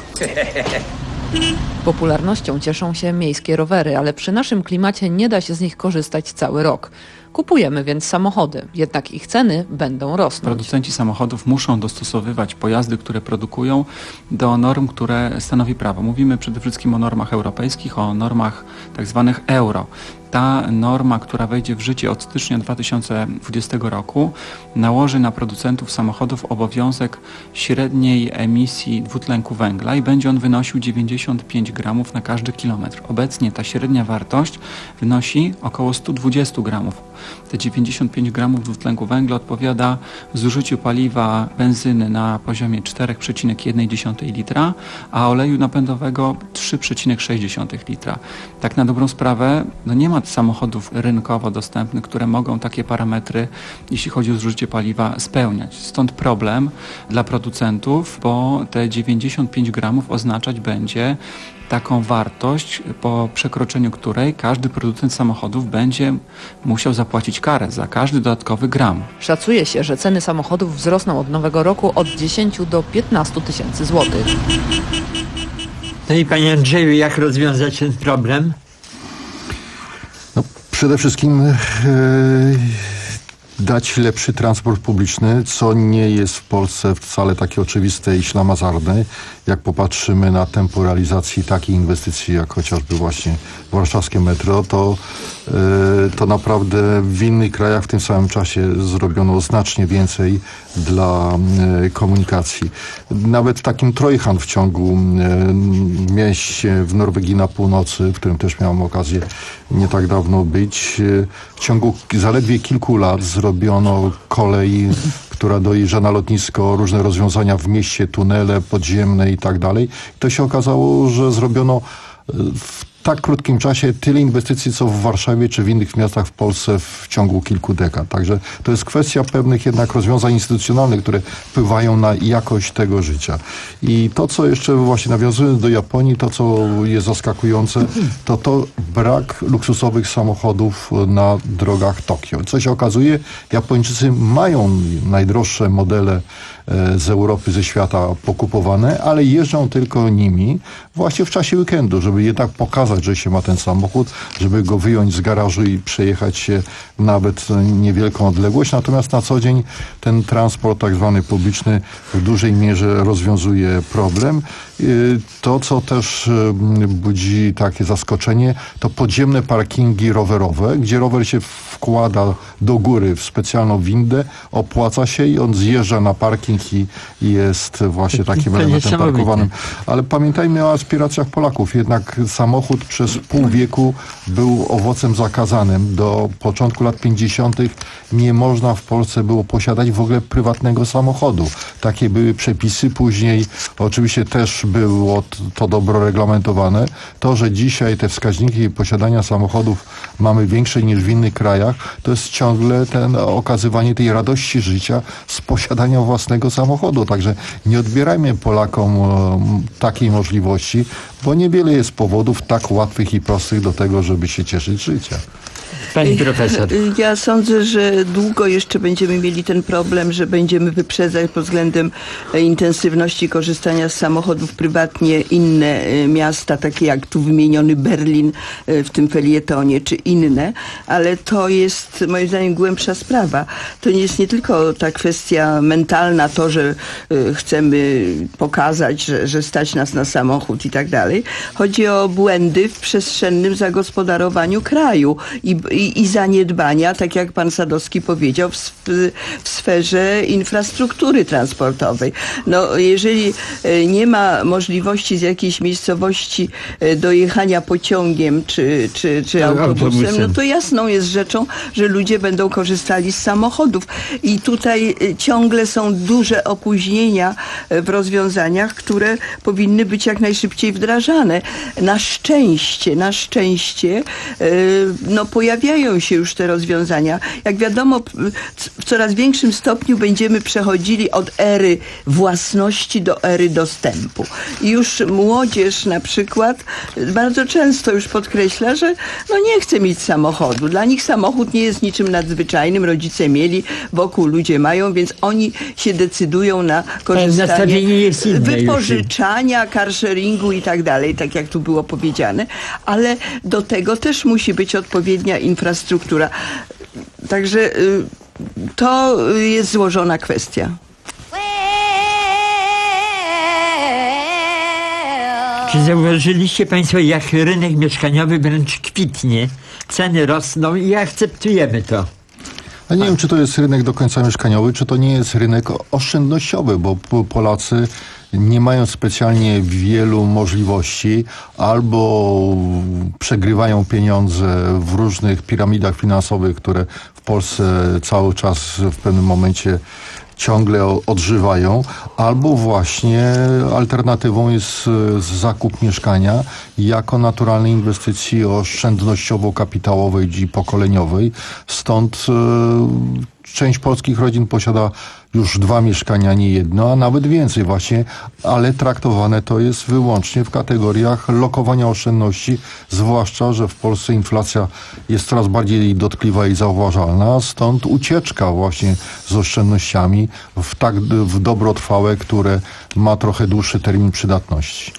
Popularnością cieszą się miejskie rowery, ale przy naszym klimacie nie da się z nich korzystać cały rok. Kupujemy więc samochody, jednak ich ceny będą rosnąć. Producenci samochodów muszą dostosowywać pojazdy, które produkują, do norm, które stanowi prawo. Mówimy przede wszystkim o normach europejskich, o normach tak zwanych euro. Ta norma, która wejdzie w życie od stycznia dwa tysiące dwudziestego roku, nałoży na producentów samochodów obowiązek średniej emisji dwutlenku węgla i będzie on wynosił dziewięćdziesiąt pięć gramów na każdy kilometr. Obecnie ta średnia wartość wynosi około sto dwadzieścia gramów. Te dziewięćdziesiąt pięć gramów dwutlenku węgla odpowiada zużyciu paliwa benzyny na poziomie cztery przecinek jeden litra, a oleju napędowego trzy przecinek sześć litra. Tak na dobrą sprawę, no nie ma samochodów rynkowo dostępnych, które mogą takie parametry, jeśli chodzi o zużycie paliwa, spełniać. Stąd problem dla producentów, bo te dziewięćdziesiąt pięć gramów oznaczać będzie taką wartość, po przekroczeniu której każdy producent samochodów będzie musiał zapłacić karę za każdy dodatkowy gram. Szacuje się, że ceny samochodów wzrosną od nowego roku od dziesięciu do piętnastu tysięcy złotych. No i panie Andrzeju, jak rozwiązać ten problem? No, przede wszystkim e, dać lepszy transport publiczny, co nie jest w Polsce wcale takie oczywiste i ślamazarne. Jak popatrzymy na tempo realizacji takiej inwestycji, jak chociażby właśnie warszawskie metro, to, yy, to naprawdę w innych krajach w tym samym czasie zrobiono znacznie więcej, dla komunikacji. Nawet w takim Trojhan w ciągu mieście w Norwegii na północy, w którym też miałem okazję nie tak dawno być, w ciągu zaledwie kilku lat zrobiono kolej, która dojeżdża na lotnisko, różne rozwiązania w mieście, tunele podziemne i tak dalej. To się okazało, że zrobiono w tak krótkim czasie tyle inwestycji, co w Warszawie czy w innych miastach w Polsce w ciągu kilku dekad. Także to jest kwestia pewnych jednak rozwiązań instytucjonalnych, które wpływają na jakość tego życia. I to, co jeszcze właśnie nawiązując do Japonii, to, co jest zaskakujące, to to brak luksusowych samochodów na drogach Tokio. Co się okazuje, Japończycy mają najdroższe modele z Europy, ze świata pokupowane, ale jeżdżą tylko nimi właśnie w czasie weekendu, żeby jednak pokazać, że się ma ten samochód, żeby go wyjąć z garażu i przejechać się nawet niewielką odległość. Natomiast na co dzień ten transport tak zwany publiczny w dużej mierze rozwiązuje problem. To, co też budzi takie zaskoczenie, to podziemne parkingi rowerowe, gdzie rower się wkłada do góry w specjalną windę, opłaca się i on zjeżdża na parking i jest właśnie takim elementem parkowanym. Ale pamiętajmy o aspiracjach Polaków. Jednak samochód przez pół wieku był owocem zakazanym. Do początku lat pięćdziesiątych nie można w Polsce było posiadać w ogóle prywatnego samochodu. Takie były przepisy. Później oczywiście też było to dobro reglamentowane. To, że dzisiaj te wskaźniki posiadania samochodów mamy większe niż w innych krajach, to jest ciągle ten okazywanie tej radości życia z posiadania własnego samochodu. Także nie odbierajmy Polakom e, takiej możliwości, bo niewiele jest powodów tak łatwych i prostych do tego, żeby się cieszyć życia. Pani profesor. Ja sądzę, że długo jeszcze będziemy mieli ten problem, że będziemy wyprzedzać pod względem intensywności korzystania z samochodów prywatnie inne miasta, takie jak tu wymieniony Berlin w tym felietonie, czy inne, ale to jest moim zdaniem głębsza sprawa. To nie jest nie tylko ta kwestia mentalna, to, że chcemy pokazać, że, że stać nas na samochód i tak dalej. Chodzi o błędy w przestrzennym zagospodarowaniu kraju i I, i zaniedbania, tak jak pan Sadowski powiedział, w, w sferze infrastruktury transportowej. No, jeżeli nie ma możliwości z jakiejś miejscowości dojechania pociągiem czy, czy, czy autobusem, no to jasną jest rzeczą, że ludzie będą korzystali z samochodów. I tutaj ciągle są duże opóźnienia w rozwiązaniach, które powinny być jak najszybciej wdrażane. Na szczęście, na szczęście, no pojawiają się już te rozwiązania. Jak wiadomo, w coraz większym stopniu będziemy przechodzili od ery własności do ery dostępu. I już młodzież na przykład bardzo często już podkreśla, że no nie chce mieć samochodu. Dla nich samochód nie jest niczym nadzwyczajnym. Rodzice mieli, wokół ludzie mają, więc oni się decydują na korzystanie, wypożyczania, carsharingu i tak dalej, tak jak tu było powiedziane. Ale do tego też musi być odpowiednia infrastruktura. Także y, to jest złożona kwestia. Czy zauważyliście Państwo, jak rynek mieszkaniowy wręcz kwitnie? Ceny rosną i akceptujemy to. Ja nie wiem, czy to jest rynek do końca mieszkaniowy, czy to nie jest rynek oszczędnościowy, bo Polacy nie mają specjalnie wielu możliwości, albo przegrywają pieniądze w różnych piramidach finansowych, które w Polsce cały czas w pewnym momencie ciągle odżywają, albo właśnie alternatywą jest zakup mieszkania jako naturalnej inwestycji oszczędnościowo-kapitałowej i pokoleniowej. Stąd e, część polskich rodzin posiada już dwa mieszkania, nie jedno, a nawet więcej właśnie, ale traktowane to jest wyłącznie w kategoriach lokowania oszczędności, zwłaszcza, że w Polsce inflacja jest coraz bardziej dotkliwa i zauważalna, stąd ucieczka właśnie z oszczędnościami w tak w dobro trwałe, które ma trochę dłuższy termin przydatności.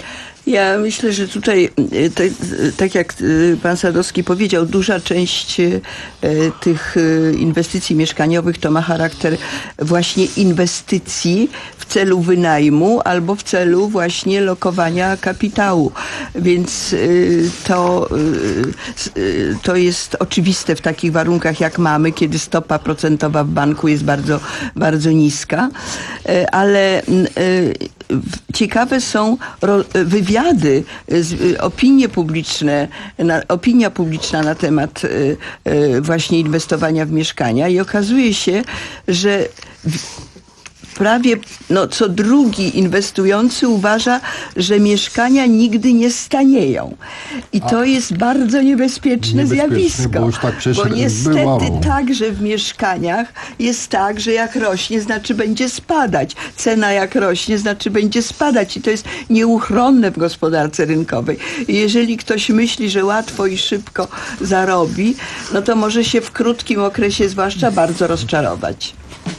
Ja myślę, że tutaj, te, tak jak pan Sadowski powiedział, duża część tych inwestycji mieszkaniowych to ma charakter właśnie inwestycji w celu wynajmu albo w celu właśnie lokowania kapitału. Więc to, to jest oczywiste w takich warunkach, jak mamy, kiedy stopa procentowa w banku jest bardzo, bardzo niska. Ale ciekawe są wywiady, opinie publiczne, opinia publiczna na temat właśnie inwestowania w mieszkania i okazuje się, że prawie no, co drugi inwestujący uważa, że mieszkania nigdy nie stanieją. I to A, jest bardzo niebezpieczne, niebezpieczne zjawisko. Bo, już tak przecież bo niestety bywało. także w mieszkaniach jest tak, że jak rośnie, znaczy będzie spadać. Cena jak rośnie, znaczy będzie spadać. I to jest nieuchronne w gospodarce rynkowej. I jeżeli ktoś myśli, że łatwo i szybko zarobi, no to może się w krótkim okresie zwłaszcza bardzo rozczarować.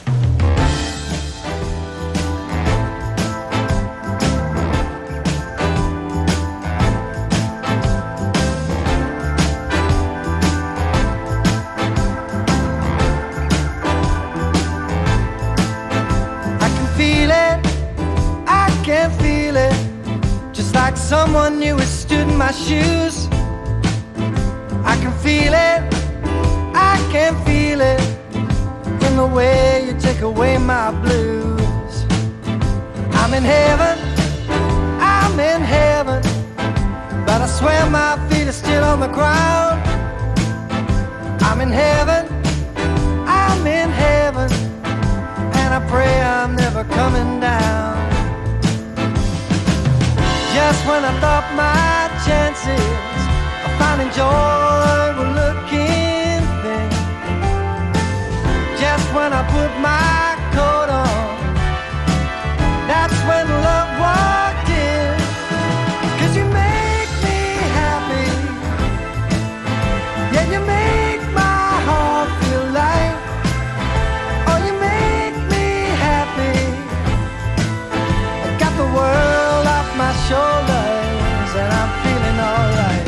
Someone new has stood in my shoes. I can feel it, I can feel it in the way you take away my blues. I'm in heaven, I'm in heaven, but I swear my feet are still on the ground. I'm in heaven, I'm in heaven, and I pray I'm never coming down. Just when I thought my chances of finding joy were looking thin, just when I put my coat on, that's when love walked in. 'Cause you make me happy, yeah, you make my heart feel light. Oh, you make me happy, I got the world off my shoulders and I'm feeling alright.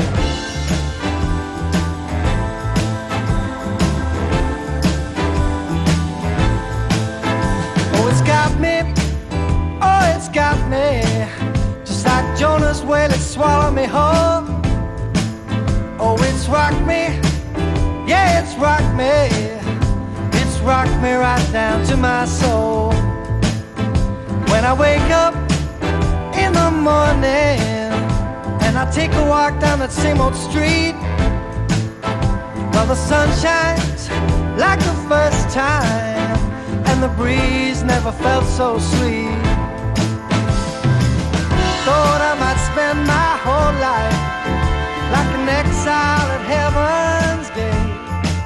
Oh, it's got me, oh, it's got me, just like Jonah's whale, it swallowed me whole. Oh, it's rocked me, yeah, it's rocked me, it's rocked me right down to my soul. When I wake up in the morning and I take a walk down that same old street, well, the sun shines like the first time and the breeze never felt so sweet. Thought I might spend my whole life like an exile at heaven's gate.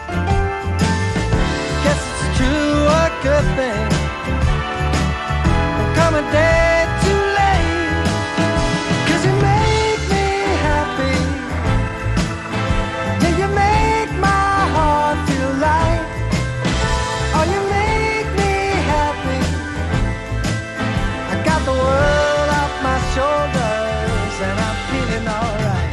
Guess it's true, a good thing will come a day too late. 'Cause you make me happy, yeah, you make my heart feel light. Oh, you make me happy, I got the world off my shoulders and I'm feeling alright.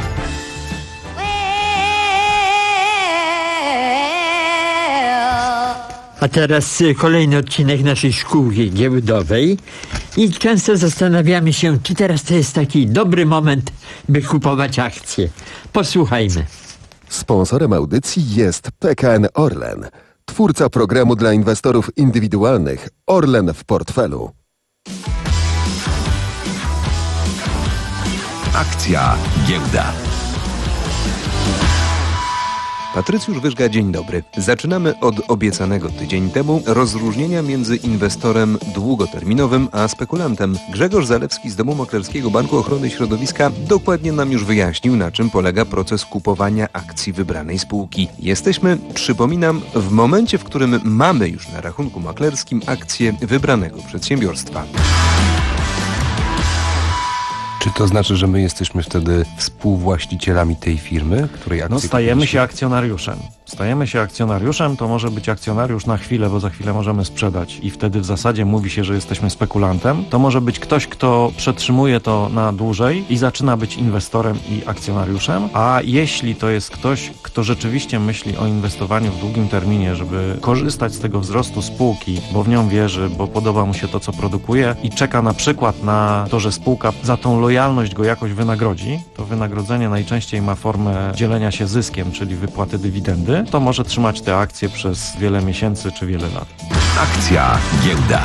A teraz kolejny odcinek naszej szkółki giełdowej i często zastanawiamy się, czy teraz to jest taki dobry moment, by kupować akcje. Posłuchajmy. Sponsorem audycji jest P K N Orlen, twórca programu dla inwestorów indywidualnych Orlen w portfelu. Akcja giełda. Patrycjusz Wyżga, dzień dobry. Zaczynamy od obiecanego tydzień temu rozróżnienia między inwestorem długoterminowym a spekulantem. Grzegorz Zalewski z Domu Maklerskiego Banku Ochrony Środowiska dokładnie nam już wyjaśnił, na czym polega proces kupowania akcji wybranej spółki. Jesteśmy, przypominam, w momencie, w którym mamy już na rachunku maklerskim akcje wybranego przedsiębiorstwa. Czy to znaczy, że my jesteśmy wtedy współwłaścicielami tej firmy, której akcje No, stajemy się akcjonariuszem. Stajemy się akcjonariuszem, to może być akcjonariusz na chwilę, bo za chwilę możemy sprzedać i wtedy w zasadzie mówi się, że jesteśmy spekulantem. To może być ktoś, kto przetrzymuje to na dłużej i zaczyna być inwestorem i akcjonariuszem, a jeśli to jest ktoś, kto rzeczywiście myśli o inwestowaniu w długim terminie, żeby korzystać z tego wzrostu spółki, bo w nią wierzy, bo podoba mu się to, co produkuje i czeka na przykład na to, że spółka za tą lojalność go jakoś wynagrodzi, to wynagrodzenie najczęściej ma formę dzielenia się zyskiem, czyli wypłaty dywidendy, to może trzymać te akcje przez wiele miesięcy czy wiele lat. Akcja giełda.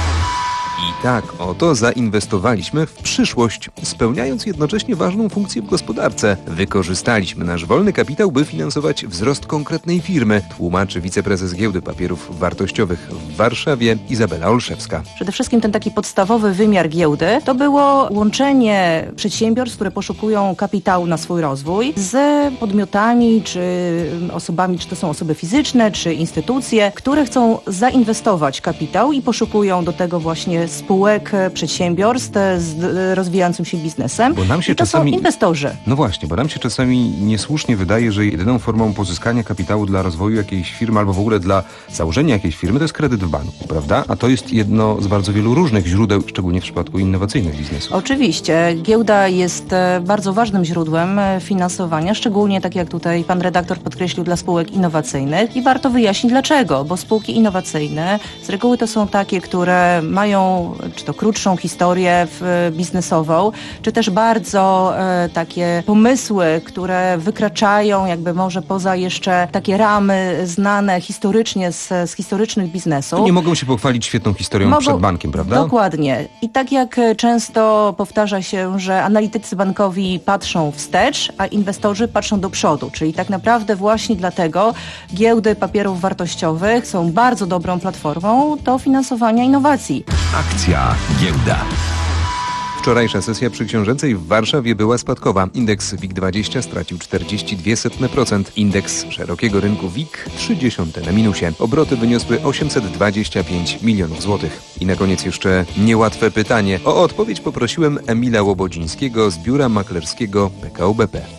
I tak oto zainwestowaliśmy w przyszłość, spełniając jednocześnie ważną funkcję w gospodarce. Wykorzystaliśmy nasz wolny kapitał, by finansować wzrost konkretnej firmy, tłumaczy wiceprezes Giełdy Papierów Wartościowych w Warszawie Izabela Olszewska. Przede wszystkim ten taki podstawowy wymiar giełdy to było łączenie przedsiębiorstw, które poszukują kapitału na swój rozwój, z podmiotami czy osobami, czy to są osoby fizyczne, czy instytucje, które chcą zainwestować kapitał i poszukują do tego właśnie spółek, przedsiębiorstw z rozwijającym się biznesem. Bo nam się I to czasami... są inwestorzy. No właśnie, bo nam się czasami niesłusznie wydaje, że jedyną formą pozyskania kapitału dla rozwoju jakiejś firmy albo w ogóle dla założenia jakiejś firmy to jest kredyt w banku, prawda? A to jest jedno z bardzo wielu różnych źródeł, szczególnie w przypadku innowacyjnych biznesów. Oczywiście. Giełda jest bardzo ważnym źródłem finansowania, szczególnie tak jak tutaj pan redaktor podkreślił, dla spółek innowacyjnych i warto wyjaśnić dlaczego, bo spółki innowacyjne z reguły to są takie, które mają czy to krótszą historię biznesową, czy też bardzo e, takie pomysły, które wykraczają jakby może poza jeszcze takie ramy znane historycznie z, z historycznych biznesów. To nie mogą się pochwalić świetną historią mogą, przed bankiem, prawda? Dokładnie. I tak jak często powtarza się, że analitycy bankowi patrzą wstecz, a inwestorzy patrzą do przodu, czyli tak naprawdę właśnie dlatego giełdy papierów wartościowych są bardzo dobrą platformą do finansowania innowacji. Akcja giełda. Wczorajsza sesja przy Książęcej w Warszawie była spadkowa. Indeks WIG dwadzieścia stracił czterdzieści dwa setne procent. Indeks szerokiego rynku WIG trzy dziesiąte na minusie. Obroty wyniosły osiemset dwadzieścia pięć milionów złotych. I na koniec jeszcze niełatwe pytanie. O odpowiedź poprosiłem Emila Łobodzińskiego z biura maklerskiego P K O B P.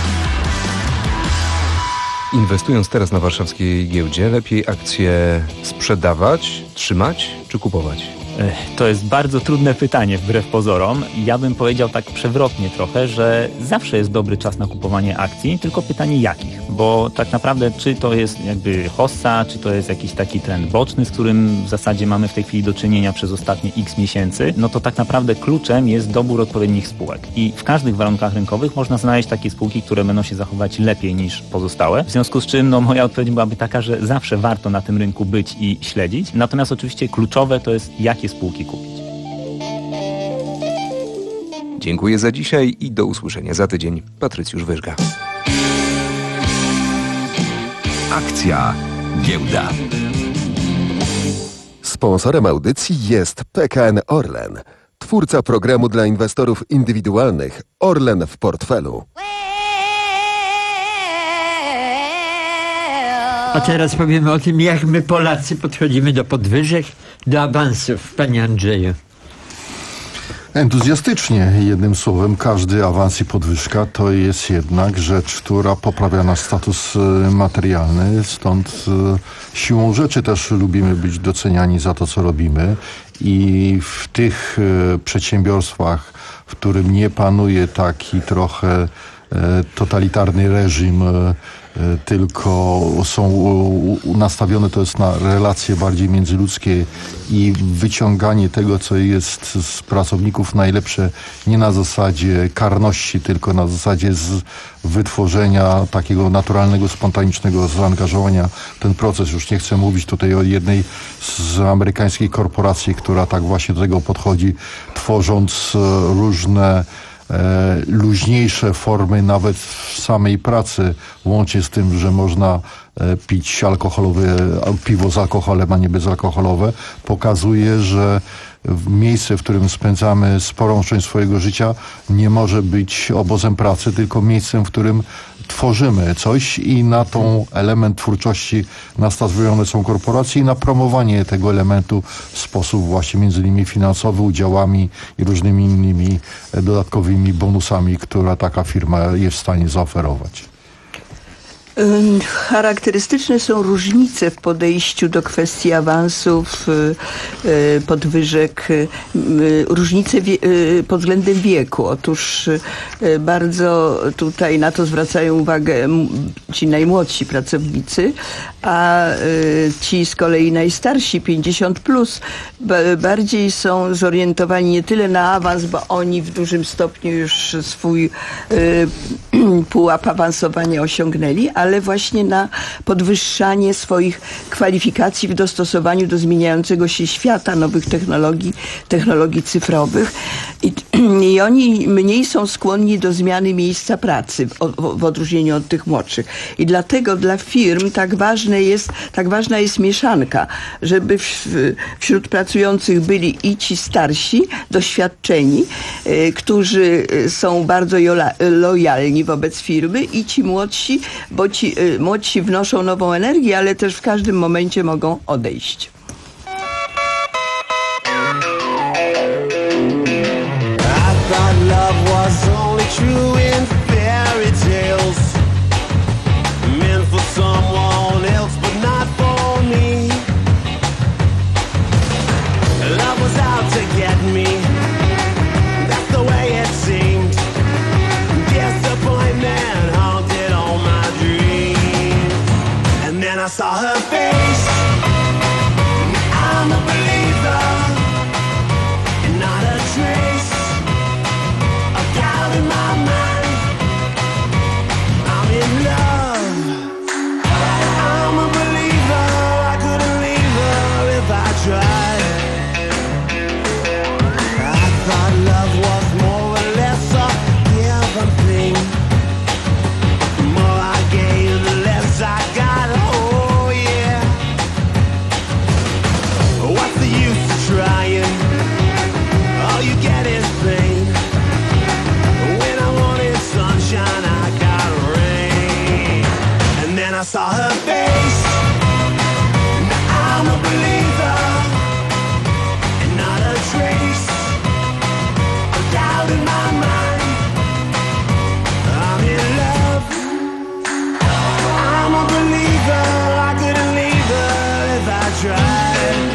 Inwestując teraz na warszawskiej giełdzie, lepiej akcje sprzedawać, trzymać czy kupować? To jest bardzo trudne pytanie wbrew pozorom. Ja bym powiedział tak przewrotnie trochę, że zawsze jest dobry czas na kupowanie akcji, tylko pytanie jakich, bo tak naprawdę czy to jest jakby hossa, czy to jest jakiś taki trend boczny, z którym w zasadzie mamy w tej chwili do czynienia przez ostatnie x miesięcy, no to tak naprawdę kluczem jest dobór odpowiednich spółek i w każdych warunkach rynkowych można znaleźć takie spółki, które będą się zachować lepiej niż pozostałe, w związku z czym no moja odpowiedź byłaby taka, że zawsze warto na tym rynku być i śledzić, natomiast oczywiście kluczowe to jest jakie spółki kupić. Dziękuję za dzisiaj i do usłyszenia za tydzień. Patrycjusz Wyżga. Akcja giełda. Sponsorem audycji jest P K N Orlen, twórca programu dla inwestorów indywidualnych Orlen w portfelu. A teraz powiemy o tym, jak my Polacy podchodzimy do podwyżek, do awansów. Panie Andrzeju. Entuzjastycznie, jednym słowem, każdy awans i podwyżka to jest jednak rzecz, która poprawia nasz status materialny, stąd siłą rzeczy też lubimy być doceniani za to, co robimy i w tych przedsiębiorstwach, w którym nie panuje taki trochę totalitarny reżim, tylko są nastawione to jest na relacje bardziej międzyludzkie i wyciąganie tego, co jest z pracowników najlepsze, nie na zasadzie karności, tylko na zasadzie z wytworzenia takiego naturalnego, spontanicznego zaangażowania w ten proces. Już nie chcę mówić tutaj o jednej z amerykańskich korporacji, która tak właśnie do tego podchodzi, tworząc różne E, luźniejsze formy nawet w samej pracy, łącznie z tym, że można e, pić alkoholowe, piwo z alkoholem, a nie bezalkoholowe, pokazuje, że miejsce, w którym spędzamy sporą część swojego życia, nie może być obozem pracy, tylko miejscem, w którym tworzymy coś i na tą element twórczości nastawione są korporacje i na promowanie tego elementu w sposób właśnie między innymi finansowy, udziałami i różnymi innymi dodatkowymi bonusami, która taka firma jest w stanie zaoferować. Charakterystyczne są różnice w podejściu do kwestii awansów, podwyżek, różnice pod względem wieku. Otóż bardzo tutaj na to zwracają uwagę ci najmłodsi pracownicy, a ci z kolei najstarsi, pięćdziesiąt plus, bardziej są zorientowani nie tyle na awans, bo oni w dużym stopniu już swój pułap awansowania osiągnęli, ale właśnie na podwyższanie swoich kwalifikacji w dostosowaniu do zmieniającego się świata, nowych technologii, technologii cyfrowych. I, i oni mniej są skłonni do zmiany miejsca pracy w, w, w odróżnieniu od tych młodszych. I dlatego dla firm tak ważne jest, tak ważna jest mieszanka, żeby w, wśród pracujących byli i ci starsi, doświadczeni, y, którzy są bardzo jola, lojalni wobec firmy, i ci młodsi, bo ci y, młodsi wnoszą nową energię, ale też w każdym momencie mogą odejść. Love was only true in fairy tales, meant for someone else but not for me. Love was out to get me, that's the way it seemed. Disappointment haunted all my dreams. And then I saw her face, I'm a believer, and not a trace doubt in my mind. I'm in love, I'm a believer, I couldn't leave her if I tried. I thought love was more or less a given thing. The more I gave, the less I got, oh yeah. What's the use of trying? All you get is pain. Sunshine, I got rain. And then I saw her face. Now I'm a believer, and not a trace of doubt in my mind. I'm in love, I'm a believer, I couldn't leave her if I tried.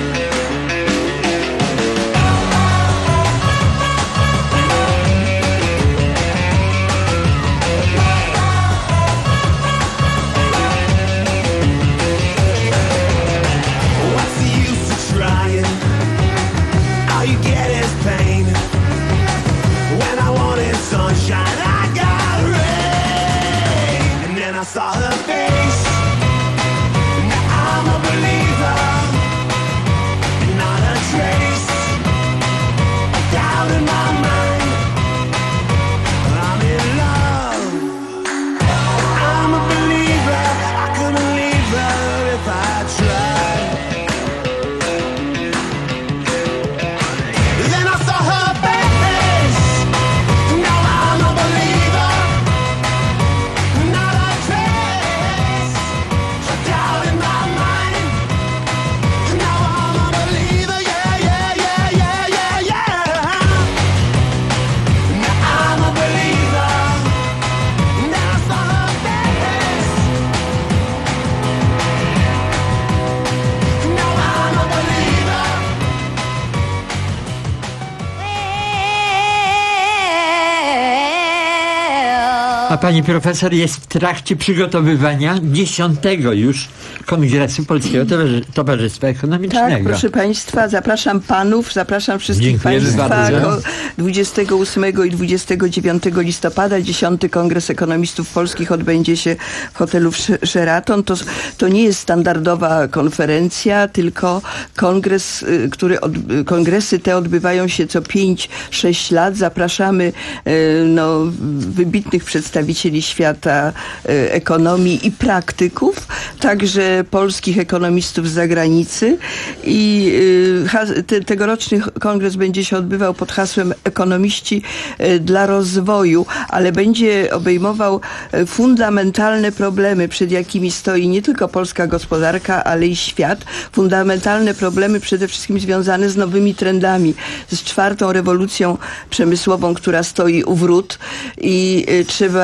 Sunshine, I got rain. And then I saw her face. Now I'm a believer, and not a trace of doubt in my mind. I'm in love, I'm a believer, I couldn't leave her if I tried. Then I saw her face. A pani profesor jest w trakcie przygotowywania dziesiątego już Kongresu Polskiego Towarzy- Towarzystwa Ekonomicznego. Tak, proszę państwa, zapraszam panów, zapraszam wszystkich Dziękujemy państwa. bardzo. dwudziestego ósmego i dwudziestego dziewiątego listopada dziesiąty Kongres Ekonomistów Polskich odbędzie się w hotelu Sheraton. To, to nie jest standardowa konferencja, tylko kongres, który od, kongresy te odbywają się co pięć sześć lat. Zapraszamy no, wybitnych przedstawicieli świata ekonomii i praktyków, także polskich ekonomistów z zagranicy. I te, tegoroczny kongres będzie się odbywał pod hasłem Ekonomiści dla rozwoju, ale będzie obejmował fundamentalne problemy, przed jakimi stoi nie tylko polska gospodarka, ale i świat. Fundamentalne problemy przede wszystkim związane z nowymi trendami, z czwartą rewolucją przemysłową, która stoi u wrót i trzeba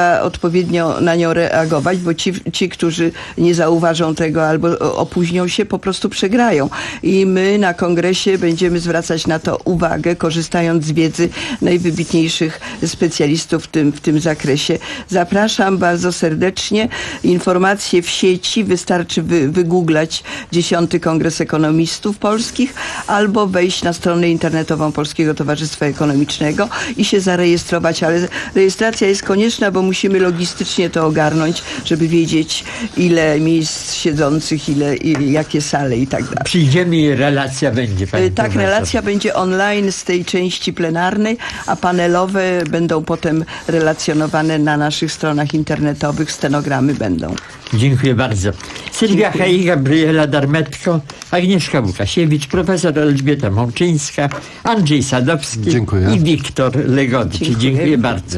trzeba odpowiednio na nią reagować, bo ci, ci, którzy nie zauważą tego albo opóźnią się, po prostu przegrają. I my na kongresie będziemy zwracać na to uwagę, korzystając z wiedzy najwybitniejszych specjalistów w tym, w tym zakresie. Zapraszam bardzo serdecznie. Informacje w sieci, wystarczy wy, wygooglać dziesiąty Kongres Ekonomistów Polskich albo wejść na stronę internetową Polskiego Towarzystwa Ekonomicznego i się zarejestrować, ale rejestracja jest konieczna, bo musimy logistycznie to ogarnąć, żeby wiedzieć, ile miejsc siedzących, ile, i jakie sale i tak dalej. Przyjdziemy i relacja będzie, pani Tak, profesor. relacja będzie online z tej części plenarnej, a panelowe będą potem relacjonowane na naszych stronach internetowych, stenogramy będą. Dziękuję bardzo. Sylwia Hej, Gabriela Darmetko, Agnieszka Łukasiewicz, profesor Elżbieta Mączyńska, Andrzej Sadowski Dziękuję. i Wiktor Legodczy. Dziękuję, Dziękuję bardzo.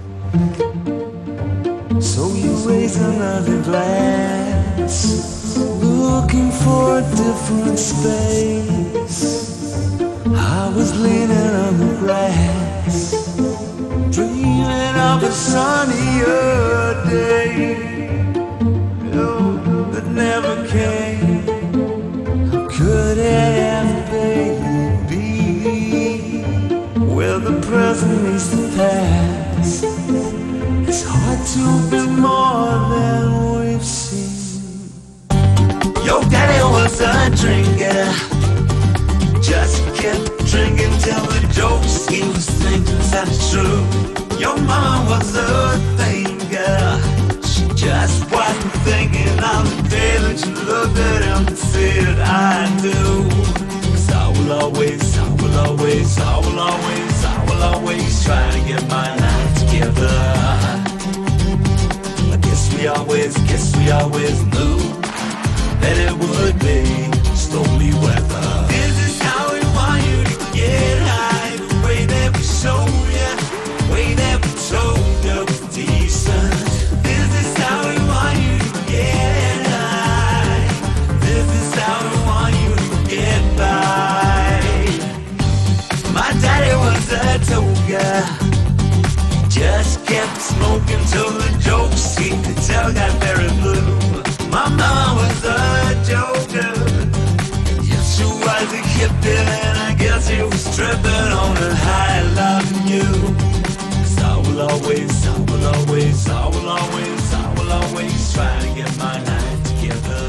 So you raise another glass, looking for a different space. I was leaning on the grass, dreaming of a sunnier day, oh, that never came. How could it ever be, where the present meets the past? It's hard to be more than we've seen. Your daddy was a drinker, just kept drinking till the jokes he was thinking sounded true. Your mama was a thinker, she just wasn't thinking on the day that you looked at him and said, I do. 'Cause I will always, I will always, I will always, I will always try to get my life together. I guess we always, guess we always knew that it would be stormy weather. This is how we want you to get high, the way that we show you, the way that we told you was decent. This is how we want you to get high. This is how we want you to get by. My daddy was a toga, just kept smoking till the jokes he could tell got very blue. My mom was a joker, yes she was a hippie, and I guess he was tripping on a high loving you. 'Cause I will always, I will always, I will always, I will always try to get my life together.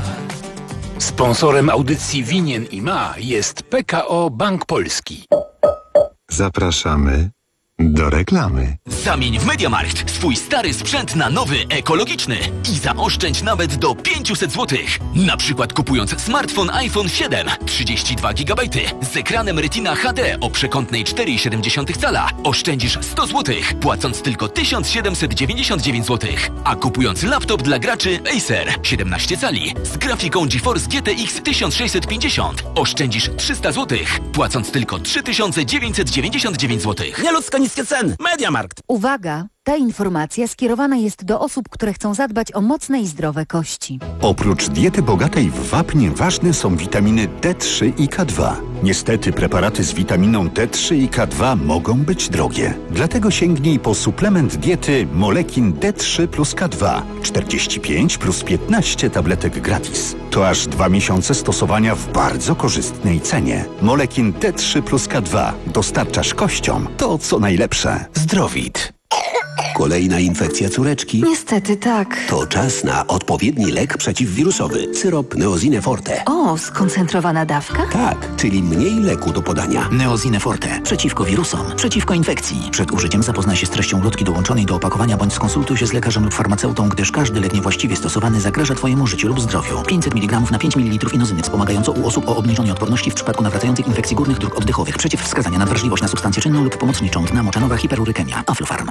Sponsorem audycji Winien i Ma jest P K O Bank Polski. Zapraszamy do reklamy. Zamień w MediaMarkt swój stary sprzęt na nowy, ekologiczny i zaoszczędź nawet do pięćset złotych. Na przykład kupując smartfon iPhone siedem, trzydzieści dwa gigabajty z ekranem Retina H D o przekątnej cztery i siedem cala oszczędzisz sto złotych, płacąc tylko tysiąc siedemset dziewięćdziesiąt dziewięć złotych. A kupując laptop dla graczy Acer siedemnaście cali z grafiką GeForce G T X tysiąc sześćset pięćdziesiąt oszczędzisz trzysta złotych, płacąc tylko trzy tysiące dziewięćset dziewięćdziesiąt dziewięć złotych. Nieludzko niskie ceny. MediaMarkt. Uwaga! Ta informacja skierowana jest do osób, które chcą zadbać o mocne i zdrowe kości. Oprócz diety bogatej w wapnie ważne są witaminy D trzy i K dwa. Niestety preparaty z witaminą D trzy i K dwa mogą być drogie. Dlatego sięgnij po suplement diety Molekin D trzy plus K dwa. czterdzieści pięć plus piętnaście tabletek gratis. To aż dwa miesiące stosowania w bardzo korzystnej cenie. Molekin D trzy plus K dwa. Dostarczasz kościom to, co najlepsze. Zdrowit. Kolejna infekcja córeczki? Niestety tak. To czas na odpowiedni lek przeciwwirusowy. Syrop Neosine Forte. O, skoncentrowana dawka? Tak, czyli mniej leku do podania. Neosine Forte. Przeciwko wirusom. Przeciwko infekcji. Przed użyciem zapoznaj się z treścią ulotki dołączonej do opakowania bądź skonsultuj się z lekarzem lub farmaceutą, gdyż każdy lek niewłaściwie stosowany zagraża Twojemu życiu lub zdrowiu. pięćset miligramów na pięć mililitrów inozyny wspomagająco u osób o obniżonej odporności w przypadku nawracających infekcji górnych dróg oddechowych. Przeciwwskazania na wrażliwość na substancję czynną lub pomocniczą. Dna moczanowa, hiperurykemia. Aflofarm.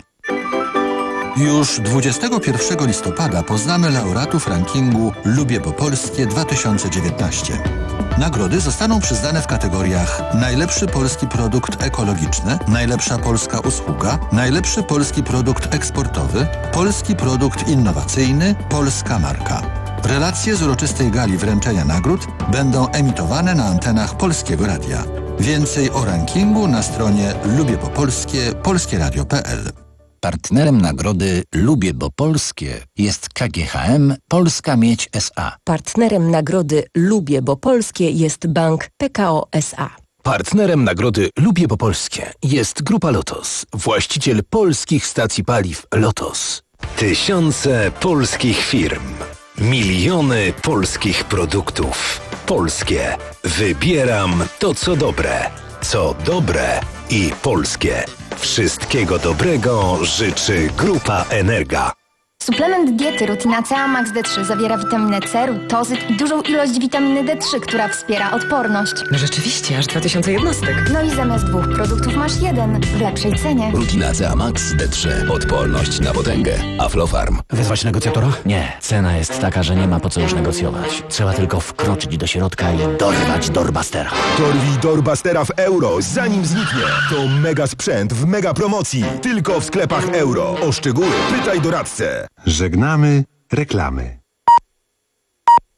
Już dwudziestego pierwszego listopada poznamy laureatów rankingu Lubię po Polskie dwa tysiące dziewiętnaście. Nagrody zostaną przyznane w kategoriach najlepszy polski produkt ekologiczny, najlepsza polska usługa, najlepszy polski produkt eksportowy, polski produkt innowacyjny, polska marka. Relacje z uroczystej gali wręczenia nagród będą emitowane na antenach Polskiego Radia. Więcej o rankingu na stronie lubiepopolskie polskieradio kropka p l. Partnerem nagrody Lubię, bo polskie jest K G H M Polska Miedź S A. Partnerem nagrody Lubię, bo polskie jest bank P K O S A. Partnerem nagrody Lubię, bo polskie jest Grupa Lotos, właściciel polskich stacji paliw Lotos. Tysiące polskich firm, miliony polskich produktów. Polskie. Wybieram to, co dobre. Co dobre i polskie. Wszystkiego dobrego życzy Grupa Energa. Suplement diety Rutina C A Max D trzy zawiera witaminę C, rutozyt i dużą ilość witaminy D trzy, która wspiera odporność. No rzeczywiście, aż dwa tysiące jednostek. No i zamiast dwóch produktów masz jeden w lepszej cenie. Rutina C A Max D trzy. Odporność na potęgę. Aflofarm. Wezwać negocjatora? Nie. Cena jest taka, że nie ma po co już negocjować. Trzeba tylko wkroczyć do środka i dorwać Doorbustera. Dorwij Doorbustera w euro, zanim zniknie. To mega sprzęt w mega promocji. Tylko w sklepach euro. O szczegóły pytaj doradcę. Żegnamy reklamy.